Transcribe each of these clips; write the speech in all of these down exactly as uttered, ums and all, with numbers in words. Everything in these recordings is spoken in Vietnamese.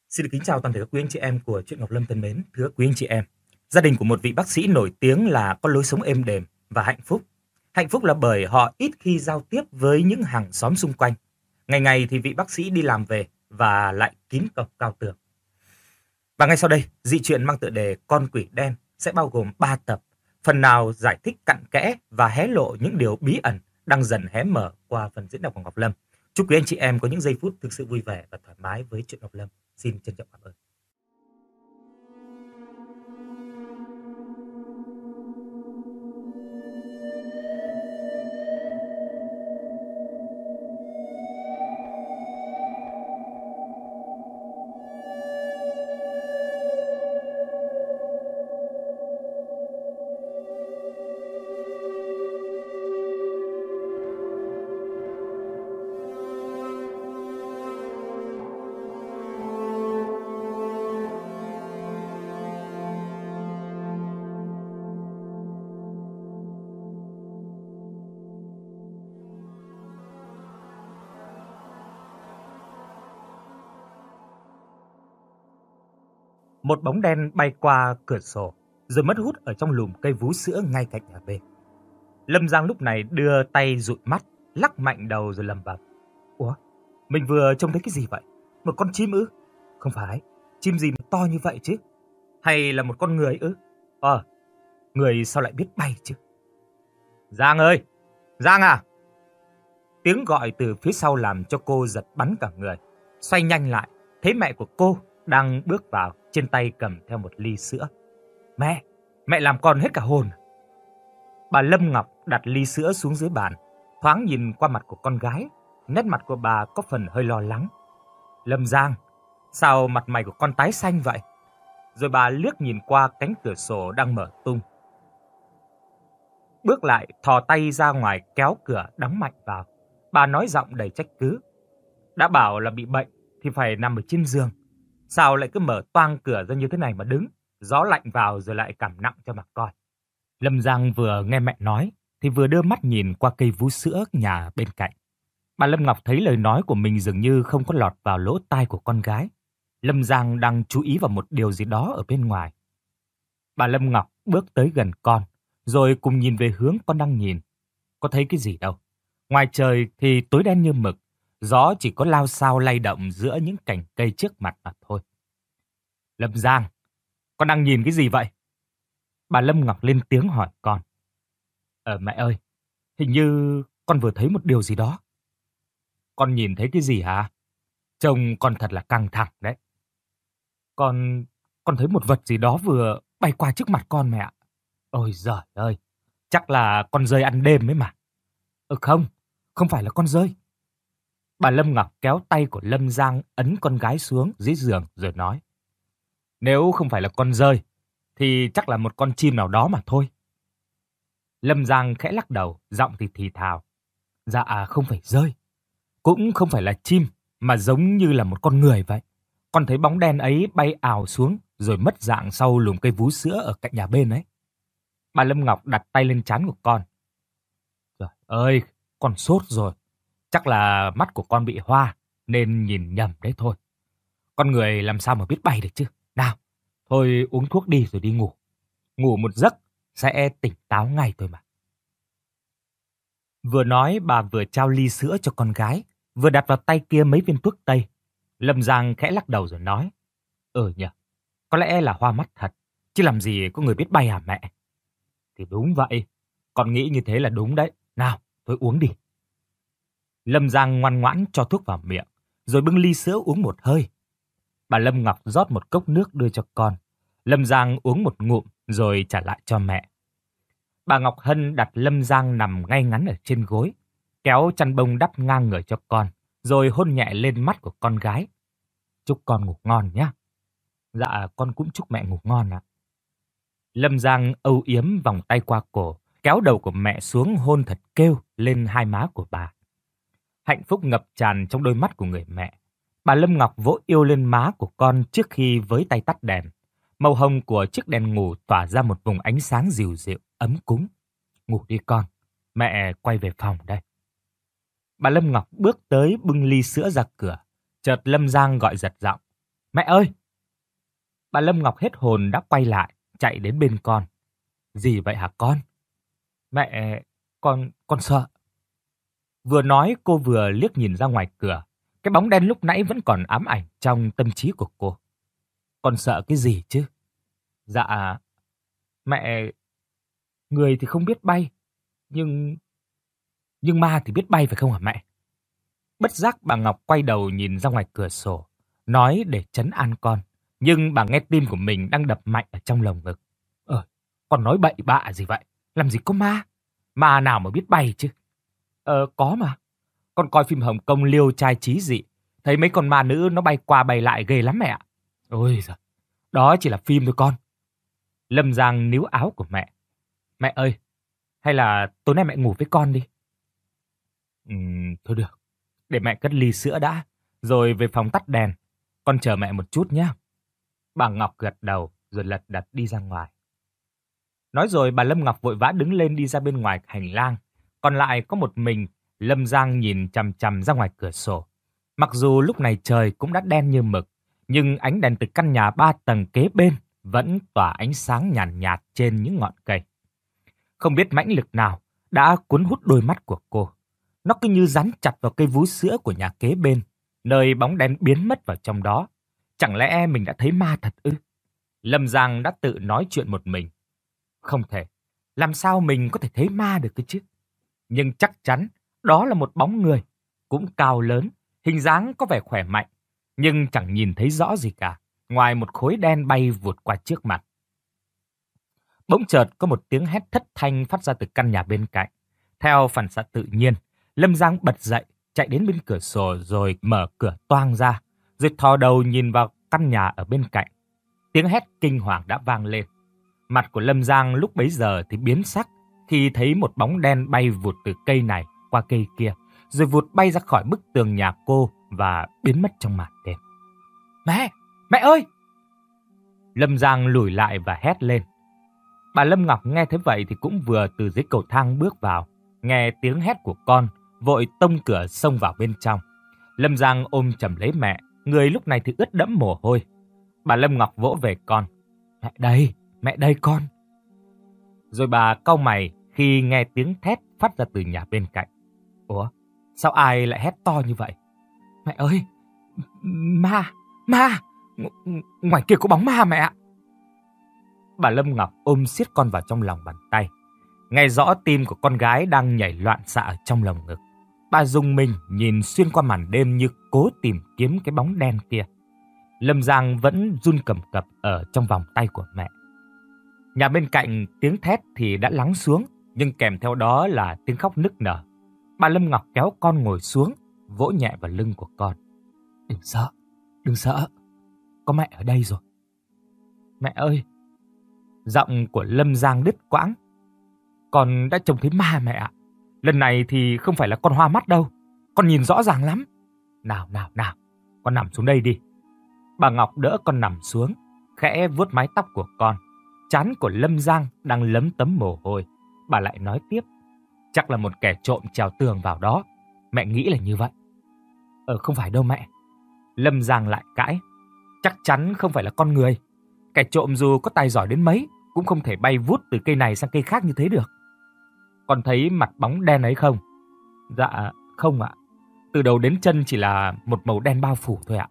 Xin được kính chào toàn thể các quý anh chị em của Truyện Ngọc Lâm thân mến. Thưa quý anh chị em, gia đình của một vị bác sĩ nổi tiếng là có lối sống êm đềm và hạnh phúc. Hạnh phúc là bởi họ ít khi giao tiếp với những hàng xóm xung quanh. Ngày ngày thì vị bác sĩ đi làm về và lại kín cổng cao tường. Và ngay sau đây, dị truyện mang tựa đề Con Quỷ Đen sẽ bao gồm ba tập, phần nào giải thích cặn kẽ và hé lộ những điều bí ẩn đang dần hé mở qua phần diễn đọc của Ngọc Lâm. Chúc quý anh chị em có những giây phút thực sự vui vẻ và thoải mái với Truyện Ngọc Lâm. Xin trân trọng cảm ơn. Một bóng đen bay qua cửa sổ, rồi mất hút ở trong lùm cây vú sữa ngay cạnh nhà bên. Lâm Giang lúc này đưa tay dụi mắt, lắc mạnh đầu rồi lẩm bẩm: Ủa, mình vừa trông thấy cái gì vậy? Một con chim ư? Không phải, chim gì mà to như vậy chứ? Hay là một con người ư? Ờ, người sao lại biết bay chứ? Giang ơi! Giang à! Tiếng gọi từ phía sau làm cho cô giật bắn cả người. Xoay nhanh lại, thấy mẹ của cô đang bước vào, trên tay cầm theo một ly sữa. Mẹ, mẹ làm con hết cả hồn. Bà Lâm Ngọc đặt ly sữa xuống dưới bàn, thoáng nhìn qua mặt của con gái, nét mặt của bà có phần hơi lo lắng. Lâm Giang, sao mặt mày của con tái xanh vậy? Rồi bà liếc nhìn qua cánh cửa sổ đang mở tung. Bước lại, thò tay ra ngoài kéo cửa đóng mạnh vào. Bà nói giọng đầy trách cứ. Đã bảo là bị bệnh thì phải nằm ở trên giường. Sao lại cứ mở toang cửa ra như thế này mà đứng, gió lạnh vào rồi lại cảm nặng cho mà coi. Lâm Giang vừa nghe mẹ nói thì vừa đưa mắt nhìn qua cây vú sữa nhà bên cạnh. Bà Lâm Ngọc thấy lời nói của mình dường như không có lọt vào lỗ tai của con gái. Lâm Giang đang chú ý vào một điều gì đó ở bên ngoài. Bà Lâm Ngọc bước tới gần con, rồi cùng nhìn về hướng con đang nhìn. Có thấy cái gì đâu. Ngoài trời thì tối đen như mực, gió chỉ có lao xao lay động giữa những cành cây trước mặt mà thôi. Lâm Giang, con đang nhìn cái gì vậy? Bà Lâm Ngọc lên tiếng hỏi con. Ờ mẹ ơi, hình như con vừa thấy một điều gì đó. Con nhìn thấy cái gì hả? Trông con thật là căng thẳng đấy. Con, con thấy một vật gì đó vừa bay qua trước mặt con mẹ ạ. Ôi giời ơi, chắc là con dơi ăn đêm ấy mà. Ừ không, không phải là con dơi. Bà Lâm Ngọc kéo tay của Lâm Giang ấn con gái xuống dưới giường rồi nói. Nếu không phải là con dơi, thì chắc là một con chim nào đó mà thôi. Lâm Giang khẽ lắc đầu, giọng thì thì thào. Dạ không phải dơi, cũng không phải là chim, mà giống như là một con người vậy. Con thấy bóng đen ấy bay ào xuống rồi mất dạng sau lùm cây vú sữa ở cạnh nhà bên ấy. Bà Lâm Ngọc đặt tay lên trán của con. Trời ơi, con sốt rồi. Chắc là mắt của con bị hoa nên nhìn nhầm đấy thôi. Con người làm sao mà biết bay được chứ? Nào, thôi uống thuốc đi rồi đi ngủ. Ngủ một giấc sẽ tỉnh táo ngay thôi mà. Vừa nói bà vừa trao ly sữa cho con gái, vừa đặt vào tay kia mấy viên thuốc tây. Lâm Giang khẽ lắc đầu rồi nói. Ừ nhỉ, có lẽ là hoa mắt thật, chứ làm gì có người biết bay hả mẹ? Thì đúng vậy, con nghĩ như thế là đúng đấy. Nào, thôi uống đi. Lâm Giang ngoan ngoãn cho thuốc vào miệng, rồi bưng ly sữa uống một hơi. Bà Lâm Ngọc rót một cốc nước đưa cho con. Lâm Giang uống một ngụm rồi trả lại cho mẹ. Bà Ngọc Hân đặt Lâm Giang nằm ngay ngắn ở trên gối, kéo chăn bông đắp ngang người cho con, rồi hôn nhẹ lên mắt của con gái. Chúc con ngủ ngon nhé. Dạ, con cũng chúc mẹ ngủ ngon ạ. Lâm Giang âu yếm vòng tay qua cổ, kéo đầu của mẹ xuống hôn thật kêu lên hai má của bà. Hạnh phúc ngập tràn trong đôi mắt của người mẹ. Bà Lâm Ngọc vỗ yêu lên má của con trước khi với tay tắt đèn. Màu hồng của chiếc đèn ngủ tỏa ra một vùng ánh sáng dịu dịu, ấm cúng. Ngủ đi con, mẹ quay về phòng đây. Bà Lâm Ngọc bước tới bưng ly sữa ra cửa. Chợt Lâm Giang gọi giật giọng. Mẹ ơi! Bà Lâm Ngọc hết hồn đã quay lại, chạy đến bên con. Gì vậy hả con? Mẹ, con, con sợ. Vừa nói cô vừa liếc nhìn ra ngoài cửa. Cái bóng đen lúc nãy vẫn còn ám ảnh trong tâm trí của cô. Con sợ cái gì chứ? Dạ, mẹ, người thì không biết bay, nhưng... Nhưng ma thì biết bay phải không hả mẹ? Bất giác bà Ngọc quay đầu nhìn ra ngoài cửa sổ, nói để trấn an con. Nhưng bà nghe tim của mình đang đập mạnh ở trong lồng ngực. Ờ, con nói bậy bạ gì vậy? Làm gì có ma? Ma nào mà biết bay chứ? Ờ, có mà. Con coi phim Hồng Kông liêu trai trí dị, thấy mấy con ma nữ nó bay qua bay lại ghê lắm mẹ ạ. Ôi giời, đó chỉ là phim thôi con. Lâm Giang níu áo của mẹ. Mẹ ơi, hay là tối nay mẹ ngủ với con đi. Ừm, thôi được, để mẹ cất ly sữa đã, rồi về phòng tắt đèn. Con chờ mẹ một chút nhé. Bà Ngọc gật đầu rồi lật đật đi ra ngoài. Nói rồi bà Lâm Ngọc vội vã đứng lên đi ra bên ngoài hành lang. Còn lại có một mình Lâm Giang nhìn chằm chằm ra ngoài cửa sổ. Mặc dù lúc này trời cũng đã đen như mực, nhưng ánh đèn từ căn nhà ba tầng kế bên vẫn tỏa ánh sáng nhàn nhạt, nhạt trên những ngọn cây. Không biết mãnh lực nào đã cuốn hút đôi mắt của cô. Nó cứ như dán chặt vào cây vú sữa của nhà kế bên, nơi bóng đen biến mất vào trong đó. Chẳng lẽ mình đã thấy ma thật ư? Lâm Giang đã tự nói chuyện một mình. Không thể, làm sao mình có thể thấy ma được cơ chứ? Nhưng chắc chắn đó là một bóng người, cũng cao lớn, hình dáng có vẻ khỏe mạnh, nhưng chẳng nhìn thấy rõ gì cả, ngoài một khối đen bay vụt qua trước mặt. Bỗng chợt có một tiếng hét thất thanh phát ra từ căn nhà bên cạnh. Theo phản xạ tự nhiên, Lâm Giang bật dậy, chạy đến bên cửa sổ rồi mở cửa toang ra, rồi thò đầu nhìn vào căn nhà ở bên cạnh. Tiếng hét kinh hoàng đã vang lên. Mặt của Lâm Giang lúc bấy giờ thì biến sắc khi thấy một bóng đen bay vụt từ cây này qua cây kia, rồi vụt bay ra khỏi bức tường nhà cô và biến mất trong màn đêm. Mẹ! Mẹ ơi! Lâm Giang lùi lại và hét lên. Bà Lâm Ngọc nghe thấy vậy thì cũng vừa từ dưới cầu thang bước vào, nghe tiếng hét của con, vội tông cửa xông vào bên trong. Lâm Giang ôm chầm lấy mẹ, người lúc này thì ướt đẫm mồ hôi. Bà Lâm Ngọc vỗ về con. Mẹ đây, mẹ đây con. Rồi bà cau mày khi nghe tiếng thét phát ra từ nhà bên cạnh. Ủa, sao ai lại hét to như vậy? Mẹ ơi, ma, ma, Ng- ngoài kia có bóng ma mẹ ạ. Bà Lâm Ngọc ôm siết con vào trong lòng bàn tay. Nghe rõ tim của con gái đang nhảy loạn xạ ở trong lồng ngực. Bà rùng mình nhìn xuyên qua màn đêm như cố tìm kiếm cái bóng đen kia. Lâm Giang vẫn run cầm cập ở trong vòng tay của mẹ. Nhà bên cạnh tiếng thét thì đã lắng xuống, nhưng kèm theo đó là tiếng khóc nức nở. Bà Lâm Ngọc kéo con ngồi xuống, vỗ nhẹ vào lưng của con. Đừng sợ, đừng sợ, có mẹ ở đây rồi. Mẹ ơi! Giọng của Lâm Giang đứt quãng. Con đã trông thấy ma mẹ ạ. Lần này thì không phải là con hoa mắt đâu. Con nhìn rõ ràng lắm. Nào, nào, nào, con nằm xuống đây đi. Bà Ngọc đỡ con nằm xuống, khẽ vuốt mái tóc của con. Trán của Lâm Giang đang lấm tấm mồ hôi. Bà lại nói tiếp. Chắc là một kẻ trộm trèo tường vào đó. Mẹ nghĩ là như vậy. Ờ không phải đâu mẹ. Lâm Giang lại cãi. Chắc chắn không phải là con người. Kẻ trộm dù có tài giỏi đến mấy cũng không thể bay vút từ cây này sang cây khác như thế được. Con thấy mặt bóng đen ấy không? Dạ không ạ. Từ đầu đến chân chỉ là một màu đen bao phủ thôi ạ.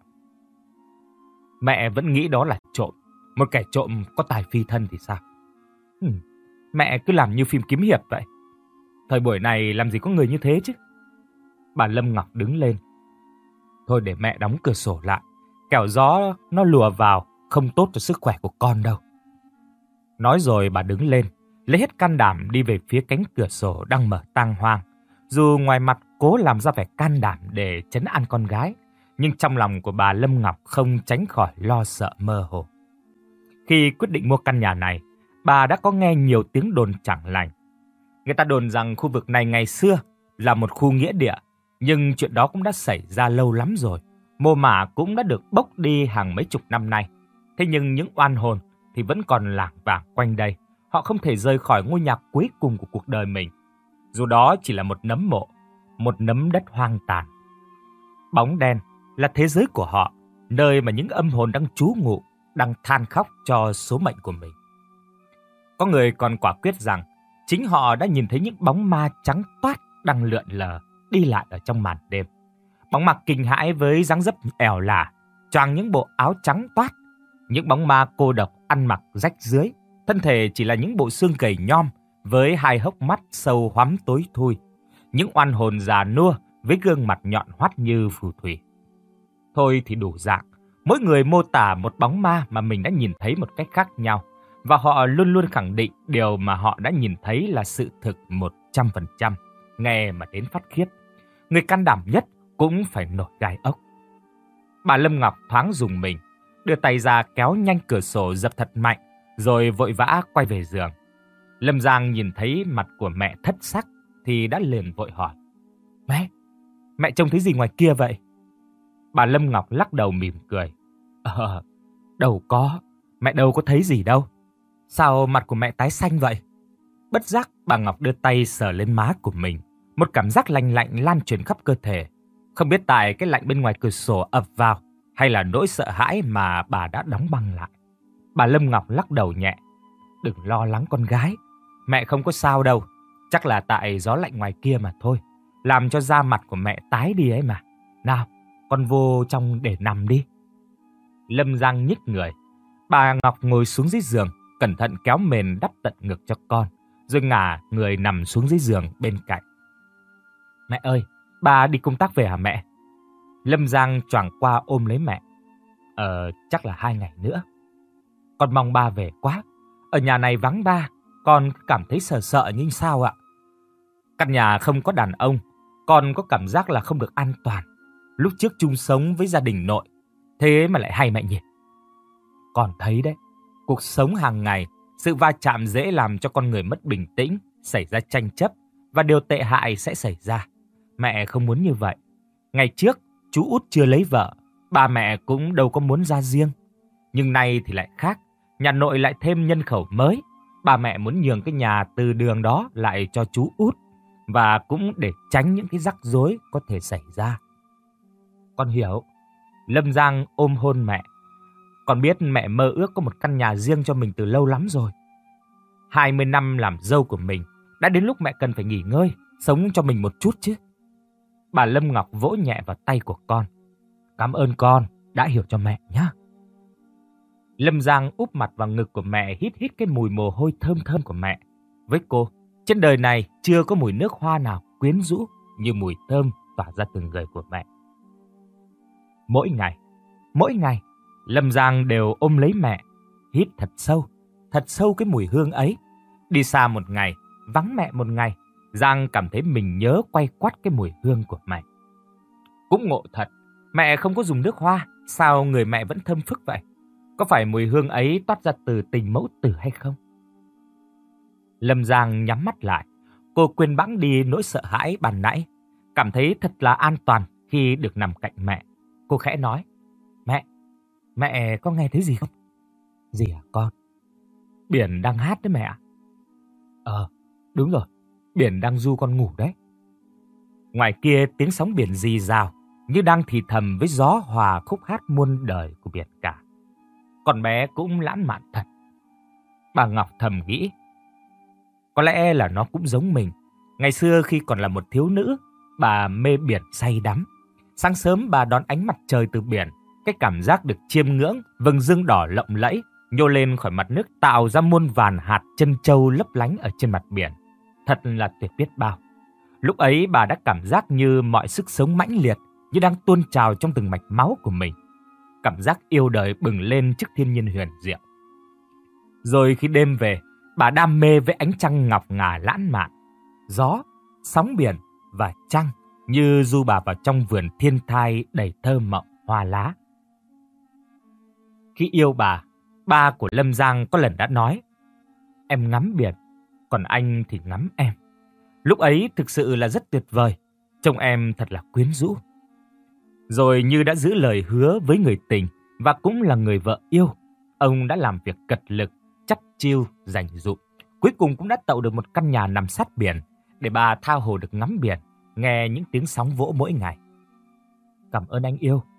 Mẹ vẫn nghĩ đó là trộm. Một kẻ trộm có tài phi thân thì sao? Ừ, mẹ cứ làm như phim kiếm hiệp vậy. Thời buổi này làm gì có người như thế chứ? Bà Lâm Ngọc đứng lên. Thôi để mẹ đóng cửa sổ lại. Kẻo gió nó lùa vào không tốt cho sức khỏe của con đâu. Nói rồi bà đứng lên, lấy hết can đảm đi về phía cánh cửa sổ đang mở tang hoang. Dù ngoài mặt cố làm ra vẻ can đảm để trấn an con gái, nhưng trong lòng của bà Lâm Ngọc không tránh khỏi lo sợ mơ hồ. Khi quyết định mua căn nhà này, bà đã có nghe nhiều tiếng đồn chẳng lành. Người ta đồn rằng khu vực này ngày xưa là một khu nghĩa địa, nhưng chuyện đó cũng đã xảy ra lâu lắm rồi. Mồ mả cũng đã được bốc đi hàng mấy chục năm nay. Thế nhưng những oan hồn thì vẫn còn lảng vảng quanh đây. Họ không thể rời khỏi ngôi nhà cuối cùng của cuộc đời mình. Dù đó chỉ là một nấm mộ, một nấm đất hoang tàn. Bóng đen là thế giới của họ. nơi mà những âm hồn đang trú ngụ, đang than khóc cho số mệnh của mình. Có người còn quả quyết rằng chính họ đã nhìn thấy những bóng ma trắng toát đang lượn lờ đi lại ở trong màn đêm. Bóng ma kinh hãi với dáng dấp ẻo lả, choàng những bộ áo trắng toát. Những bóng ma cô độc ăn mặc rách rưới, thân thể chỉ là những bộ xương gầy nhom với hai hốc mắt sâu hoắm tối thui. Những oan hồn già nua với gương mặt nhọn hoắt như phù thủy. Thôi thì đủ dạng, mỗi người mô tả một bóng ma mà mình đã nhìn thấy một cách khác nhau. Và họ luôn luôn khẳng định điều mà họ đã nhìn thấy là sự thực một trăm phần trăm, nghe mà đến phát khiếp. Người can đảm nhất cũng phải nổi gai ốc. Bà Lâm Ngọc thoáng rùng mình, đưa tay ra kéo nhanh cửa sổ dập thật mạnh, rồi vội vã quay về giường. Lâm Giang nhìn thấy mặt của mẹ thất sắc thì đã liền vội hỏi: Mẹ, mẹ trông thấy gì ngoài kia vậy? Bà Lâm Ngọc lắc đầu mỉm cười: Ờ, đâu có, mẹ đâu có thấy gì đâu. Sao mặt của mẹ tái xanh vậy? Bất giác bà Ngọc đưa tay sờ lên má của mình. Một cảm giác lạnh lạnh lan truyền khắp cơ thể. Không biết tại cái lạnh bên ngoài cửa sổ ập vào, hay là nỗi sợ hãi mà bà đã đóng băng lại. Bà Lâm Ngọc lắc đầu nhẹ: Đừng lo lắng con gái, mẹ không có sao đâu. Chắc là tại gió lạnh ngoài kia mà thôi, làm cho da mặt của mẹ tái đi ấy mà. Nào, con vô trong để nằm đi. Lâm Giang nhích người. Bà Ngọc ngồi xuống dưới giường, cẩn thận kéo mền đắp tận ngực cho con, rồi ngả người nằm xuống dưới giường bên cạnh. Mẹ ơi, bà đi công tác về hả mẹ? Lâm Giang choàng qua ôm lấy mẹ. Ờ, chắc là hai ngày nữa. Con mong ba về quá. Ở nhà này vắng ba, con cứ cảm thấy sợ sợ như sao ạ. Căn nhà không có đàn ông, con có cảm giác là không được an toàn. Lúc trước chung sống với gia đình nội, thế mà lại hay mẹ nhỉ? Con thấy đấy, cuộc sống hàng ngày, sự va chạm dễ làm cho con người mất bình tĩnh, xảy ra tranh chấp, và điều tệ hại sẽ xảy ra. Mẹ không muốn như vậy. Ngày trước, chú út chưa lấy vợ, ba mẹ cũng đâu có muốn ra riêng. Nhưng nay thì lại khác, nhà nội lại thêm nhân khẩu mới. Ba mẹ muốn nhường cái nhà từ đường đó lại cho chú út, và cũng để tránh những cái rắc rối có thể xảy ra. Con hiểu. Lâm Giang ôm hôn mẹ. Con biết mẹ mơ ước có một căn nhà riêng cho mình từ lâu lắm rồi. hai mươi năm làm dâu của mình, đã đến lúc mẹ cần phải nghỉ ngơi, sống cho mình một chút chứ. Bà Lâm Ngọc vỗ nhẹ vào tay của con. Cảm ơn con đã hiểu cho mẹ nhé. Lâm Giang úp mặt vào ngực của mẹ, hít hít cái mùi mồ hôi thơm thơm của mẹ. Với cô, trên đời này chưa có mùi nước hoa nào quyến rũ như mùi thơm tỏa ra từ người của mẹ. Mỗi ngày, mỗi ngày, Lâm Giang đều ôm lấy mẹ, hít thật sâu, thật sâu cái mùi hương ấy. Đi xa một ngày, vắng mẹ một ngày, Giang cảm thấy mình nhớ quay quắt cái mùi hương của mẹ. Cũng ngộ thật, mẹ không có dùng nước hoa, sao người mẹ vẫn thơm phức vậy? Có phải mùi hương ấy toát ra từ tình mẫu tử hay không? Lâm Giang nhắm mắt lại, cô quên bẵng đi nỗi sợ hãi ban nãy, cảm thấy thật là an toàn khi được nằm cạnh mẹ. Cô khẽ nói: Mẹ, mẹ có nghe thấy gì không? Gì à con? Biển đang hát đấy mẹ ạ. Ờ, đúng rồi, biển đang ru con ngủ đấy. Ngoài kia tiếng sóng biển rì rào, như đang thì thầm với gió hòa khúc hát muôn đời của biển cả. Con bé cũng lãng mạn thật. Bà Ngọc thầm nghĩ, có lẽ là nó cũng giống mình. Ngày xưa khi còn là một thiếu nữ, bà mê biển say đắm. Sáng sớm bà đón ánh mặt trời từ biển, cái cảm giác được chiêm ngưỡng vầng dương đỏ lộng lẫy nhô lên khỏi mặt nước, tạo ra muôn vàn hạt trân châu lấp lánh ở trên mặt biển. Thật là tuyệt biết bao. Lúc ấy bà đã cảm giác như mọi sức sống mãnh liệt, như đang tuôn trào trong từng mạch máu của mình. Cảm giác yêu đời bừng lên trước thiên nhiên huyền diệu. Rồi khi đêm về, bà đam mê với ánh trăng ngọc ngà lãng mạn, gió, sóng biển và trăng như du bà vào trong vườn thiên thai đầy thơ mộng hoa lá. Khi yêu bà, ba của Lâm Giang có lần đã nói, em ngắm biển, còn anh thì ngắm em. Lúc ấy thực sự là rất tuyệt vời, trông em thật là quyến rũ. Rồi như đã giữ lời hứa với người tình và cũng là người vợ yêu, ông đã làm việc cật lực, chắt chiu, dành dụm. Cuối cùng cũng đã tậu được một căn nhà nằm sát biển để bà tha hồ được ngắm biển, nghe những tiếng sóng vỗ mỗi ngày. Cảm ơn anh yêu,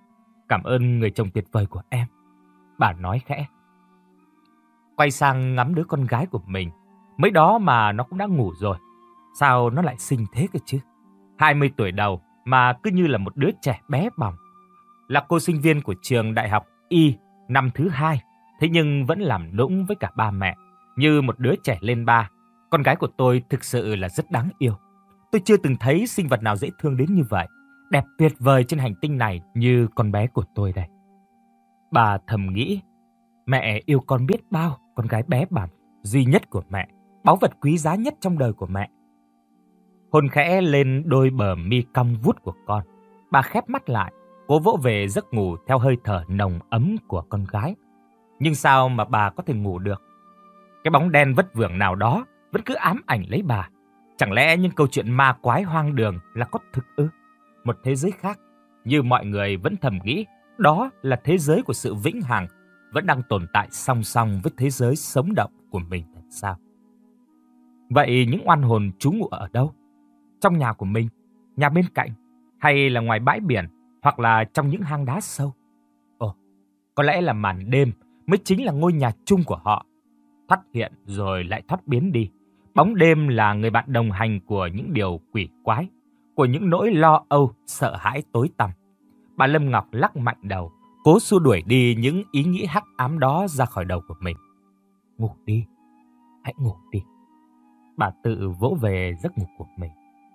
Cảm ơn người chồng tuyệt vời của em, bà nói khẽ. Quay sang ngắm đứa con gái của mình. Mới đó mà nó cũng đã ngủ rồi. Sao nó lại xinh thế cơ chứ? hai mươi tuổi đầu mà cứ như là một đứa trẻ bé bỏng. Là cô sinh viên của trường đại học Y năm thứ hai, thế nhưng vẫn làm nũng với cả ba mẹ, như một đứa trẻ lên ba. Con gái của tôi thực sự là rất đáng yêu. Tôi chưa từng thấy sinh vật nào dễ thương đến như vậy. Đẹp tuyệt vời trên hành tinh này như con bé của tôi đây. Bà thầm nghĩ, mẹ yêu con biết bao, con gái bé bỏng, duy nhất của mẹ, báu vật quý giá nhất trong đời của mẹ. Hôn khẽ lên đôi bờ mi cong vút của con. Bà khép mắt lại, cố vỗ về giấc ngủ theo hơi thở nồng ấm của con gái. Nhưng sao mà bà có thể ngủ được? Cái bóng đen vất vưởng nào đó vẫn cứ ám ảnh lấy bà. Chẳng lẽ những câu chuyện ma quái hoang đường là có thực ư? Một thế giới khác, như mọi người vẫn thầm nghĩ, đó là thế giới của sự vĩnh hằng, vẫn đang tồn tại song song với thế giới sống động của mình thật sao? Vậy những oan hồn trú ngụ ở đâu? Trong nhà của mình, nhà bên cạnh, hay là ngoài bãi biển, hoặc là trong những hang đá sâu? Ồ, có lẽ là màn đêm mới chính là ngôi nhà chung của họ. Thoát hiện rồi lại thoát biến đi. Bóng đêm là người bạn đồng hành của những điều quỷ quái, của những nỗi lo âu, sợ hãi tối tăm. Bà Lâm Ngọc lắc mạnh đầu, cố xua đuổi đi những ý nghĩ hắc ám đó ra khỏi đầu của mình. Ngủ đi, hãy ngủ đi. Bà tự vỗ về giấc ngủ của mình.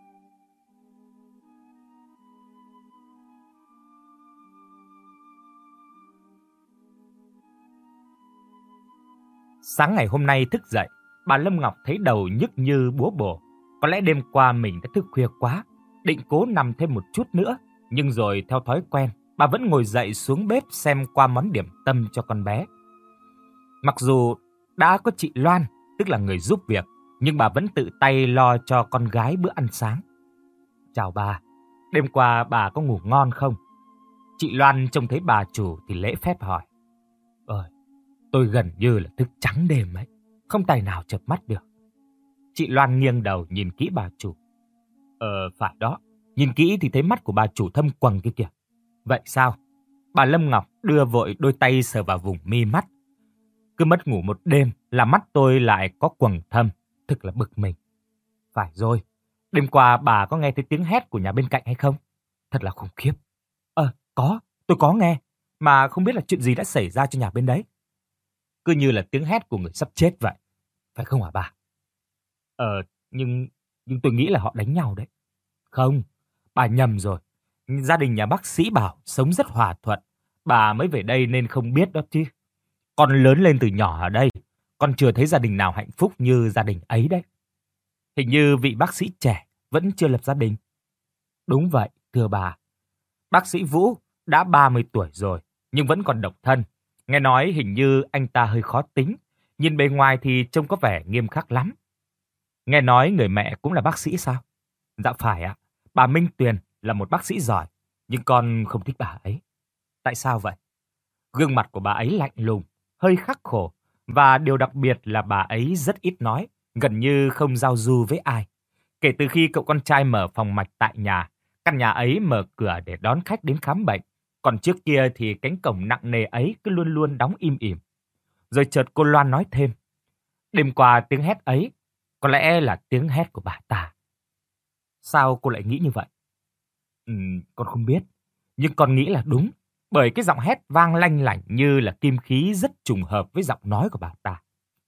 Sáng ngày hôm nay thức dậy, bà Lâm Ngọc thấy đầu nhức như búa bổ. Có lẽ đêm qua mình đã thức khuya quá, định cố nằm thêm một chút nữa. Nhưng rồi theo thói quen, bà vẫn ngồi dậy xuống bếp xem qua món điểm tâm cho con bé. Mặc dù đã có chị Loan, tức là người giúp việc, nhưng bà vẫn tự tay lo cho con gái bữa ăn sáng. Chào bà, đêm qua bà có ngủ ngon không? Chị Loan trông thấy bà chủ thì lễ phép hỏi. Ơi, tôi gần như là thức trắng đêm ấy, không tài nào chợp mắt được. Chị Loan nghiêng đầu nhìn kỹ bà chủ. Ờ, phải đó, nhìn kỹ thì thấy mắt của bà chủ thâm quầng kia kìa. Vậy sao? Bà Lâm Ngọc đưa vội đôi tay sờ vào vùng mi mắt. Cứ mất ngủ một đêm là mắt tôi lại có quầng thâm, thực là bực mình. Phải rồi, đêm qua bà có nghe thấy tiếng hét của nhà bên cạnh hay không? Thật là khủng khiếp. Ờ, có, tôi có nghe, mà không biết là chuyện gì đã xảy ra cho nhà bên đấy. Cứ như là tiếng hét của người sắp chết vậy, phải không hả bà? Ờ, nhưng, nhưng tôi nghĩ là họ đánh nhau đấy. Không, bà nhầm rồi. Gia đình nhà bác sĩ bảo sống rất hòa thuận. Bà mới về đây nên không biết đó chứ. Con lớn lên từ nhỏ ở đây, con chưa thấy gia đình nào hạnh phúc như gia đình ấy đấy. Hình như vị bác sĩ trẻ vẫn chưa lập gia đình. Đúng vậy, thưa bà. Bác sĩ Vũ đã ba mươi tuổi rồi, nhưng vẫn còn độc thân. Nghe nói hình như anh ta hơi khó tính, nhìn bề ngoài thì trông có vẻ nghiêm khắc lắm. Nghe nói người mẹ cũng là bác sĩ sao? Dạ phải ạ, bà Minh Tuyền là một bác sĩ giỏi, nhưng con không thích bà ấy. Tại sao vậy? Gương mặt của bà ấy lạnh lùng, hơi khắc khổ, và điều đặc biệt là bà ấy rất ít nói, gần như không giao du với ai. Kể từ khi cậu con trai mở phòng mạch tại nhà, căn nhà ấy mở cửa để đón khách đến khám bệnh. Còn trước kia thì cánh cổng nặng nề ấy cứ luôn luôn đóng im ỉm. Rồi chợt cô Loan nói thêm. Đêm qua tiếng hét ấy, có lẽ là tiếng hét của bà ta. Sao cô lại nghĩ như vậy? Ừ, con không biết, nhưng con nghĩ là đúng. Bởi cái giọng hét vang lanh lảnh như là kim khí rất trùng hợp với giọng nói của bà ta.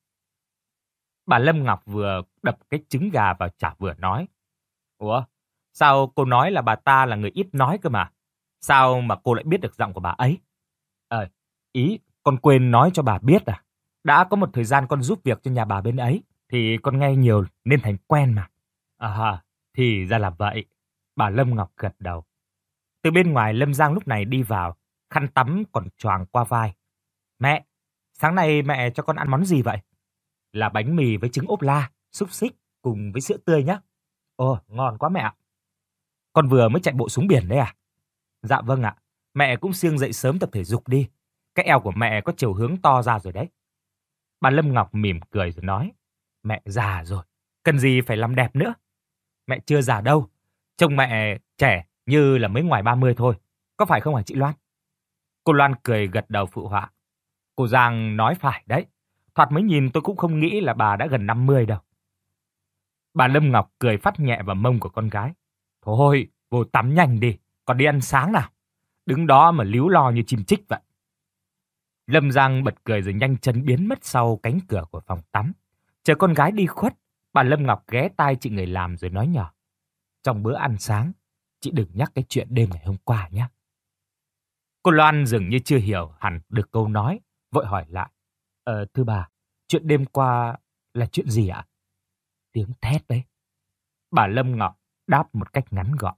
Bà Lâm Ngọc vừa đập cái trứng gà vào chả vừa nói. Ủa, sao cô nói là bà ta là người ít nói cơ mà? Sao mà cô lại biết được giọng của bà ấy? Ờ, ý, con quên nói cho bà biết à? Đã có một thời gian con giúp việc cho nhà bà bên ấy, thì con nghe nhiều nên thành quen mà. À, thì ra là vậy. Bà Lâm Ngọc gật đầu. Từ bên ngoài Lâm Giang lúc này đi vào, khăn tắm còn choàng qua vai. Mẹ, sáng nay mẹ cho con ăn món gì vậy? Là bánh mì với trứng ốp la, xúc xích cùng với sữa tươi nhé. Ồ, ngon quá mẹ ạ. Con vừa mới chạy bộ xuống biển đấy à? Dạ vâng ạ, mẹ cũng siêng dậy sớm tập thể dục đi. Cái eo của mẹ có chiều hướng to ra rồi đấy. Bà Lâm Ngọc mỉm cười rồi nói. Mẹ già rồi, cần gì phải làm đẹp nữa. Mẹ chưa già đâu, trông mẹ trẻ như là mới ngoài ba mươi thôi. Có phải không hả chị Loan? Cô Loan cười gật đầu phụ họa. Cô Giang nói phải đấy. Thoạt mới nhìn tôi cũng không nghĩ là bà đã gần năm mươi đâu. Bà Lâm Ngọc cười phát nhẹ vào mông của con gái. Thôi, vô tắm nhanh đi, còn đi ăn sáng nào. Đứng đó mà líu lo như chim chích vậy. Lâm Giang bật cười rồi nhanh chân biến mất sau cánh cửa của phòng tắm. Chờ con gái đi khuất, bà Lâm Ngọc ghé tai chị người làm rồi nói nhỏ. Trong bữa ăn sáng, chị đừng nhắc cái chuyện đêm ngày hôm qua nhé. Cô Loan dường như chưa hiểu hẳn được câu nói, vội hỏi lại. Ờ, thưa bà, chuyện đêm qua là chuyện gì ạ? Tiếng thét đấy. Bà Lâm Ngọc đáp một cách ngắn gọn.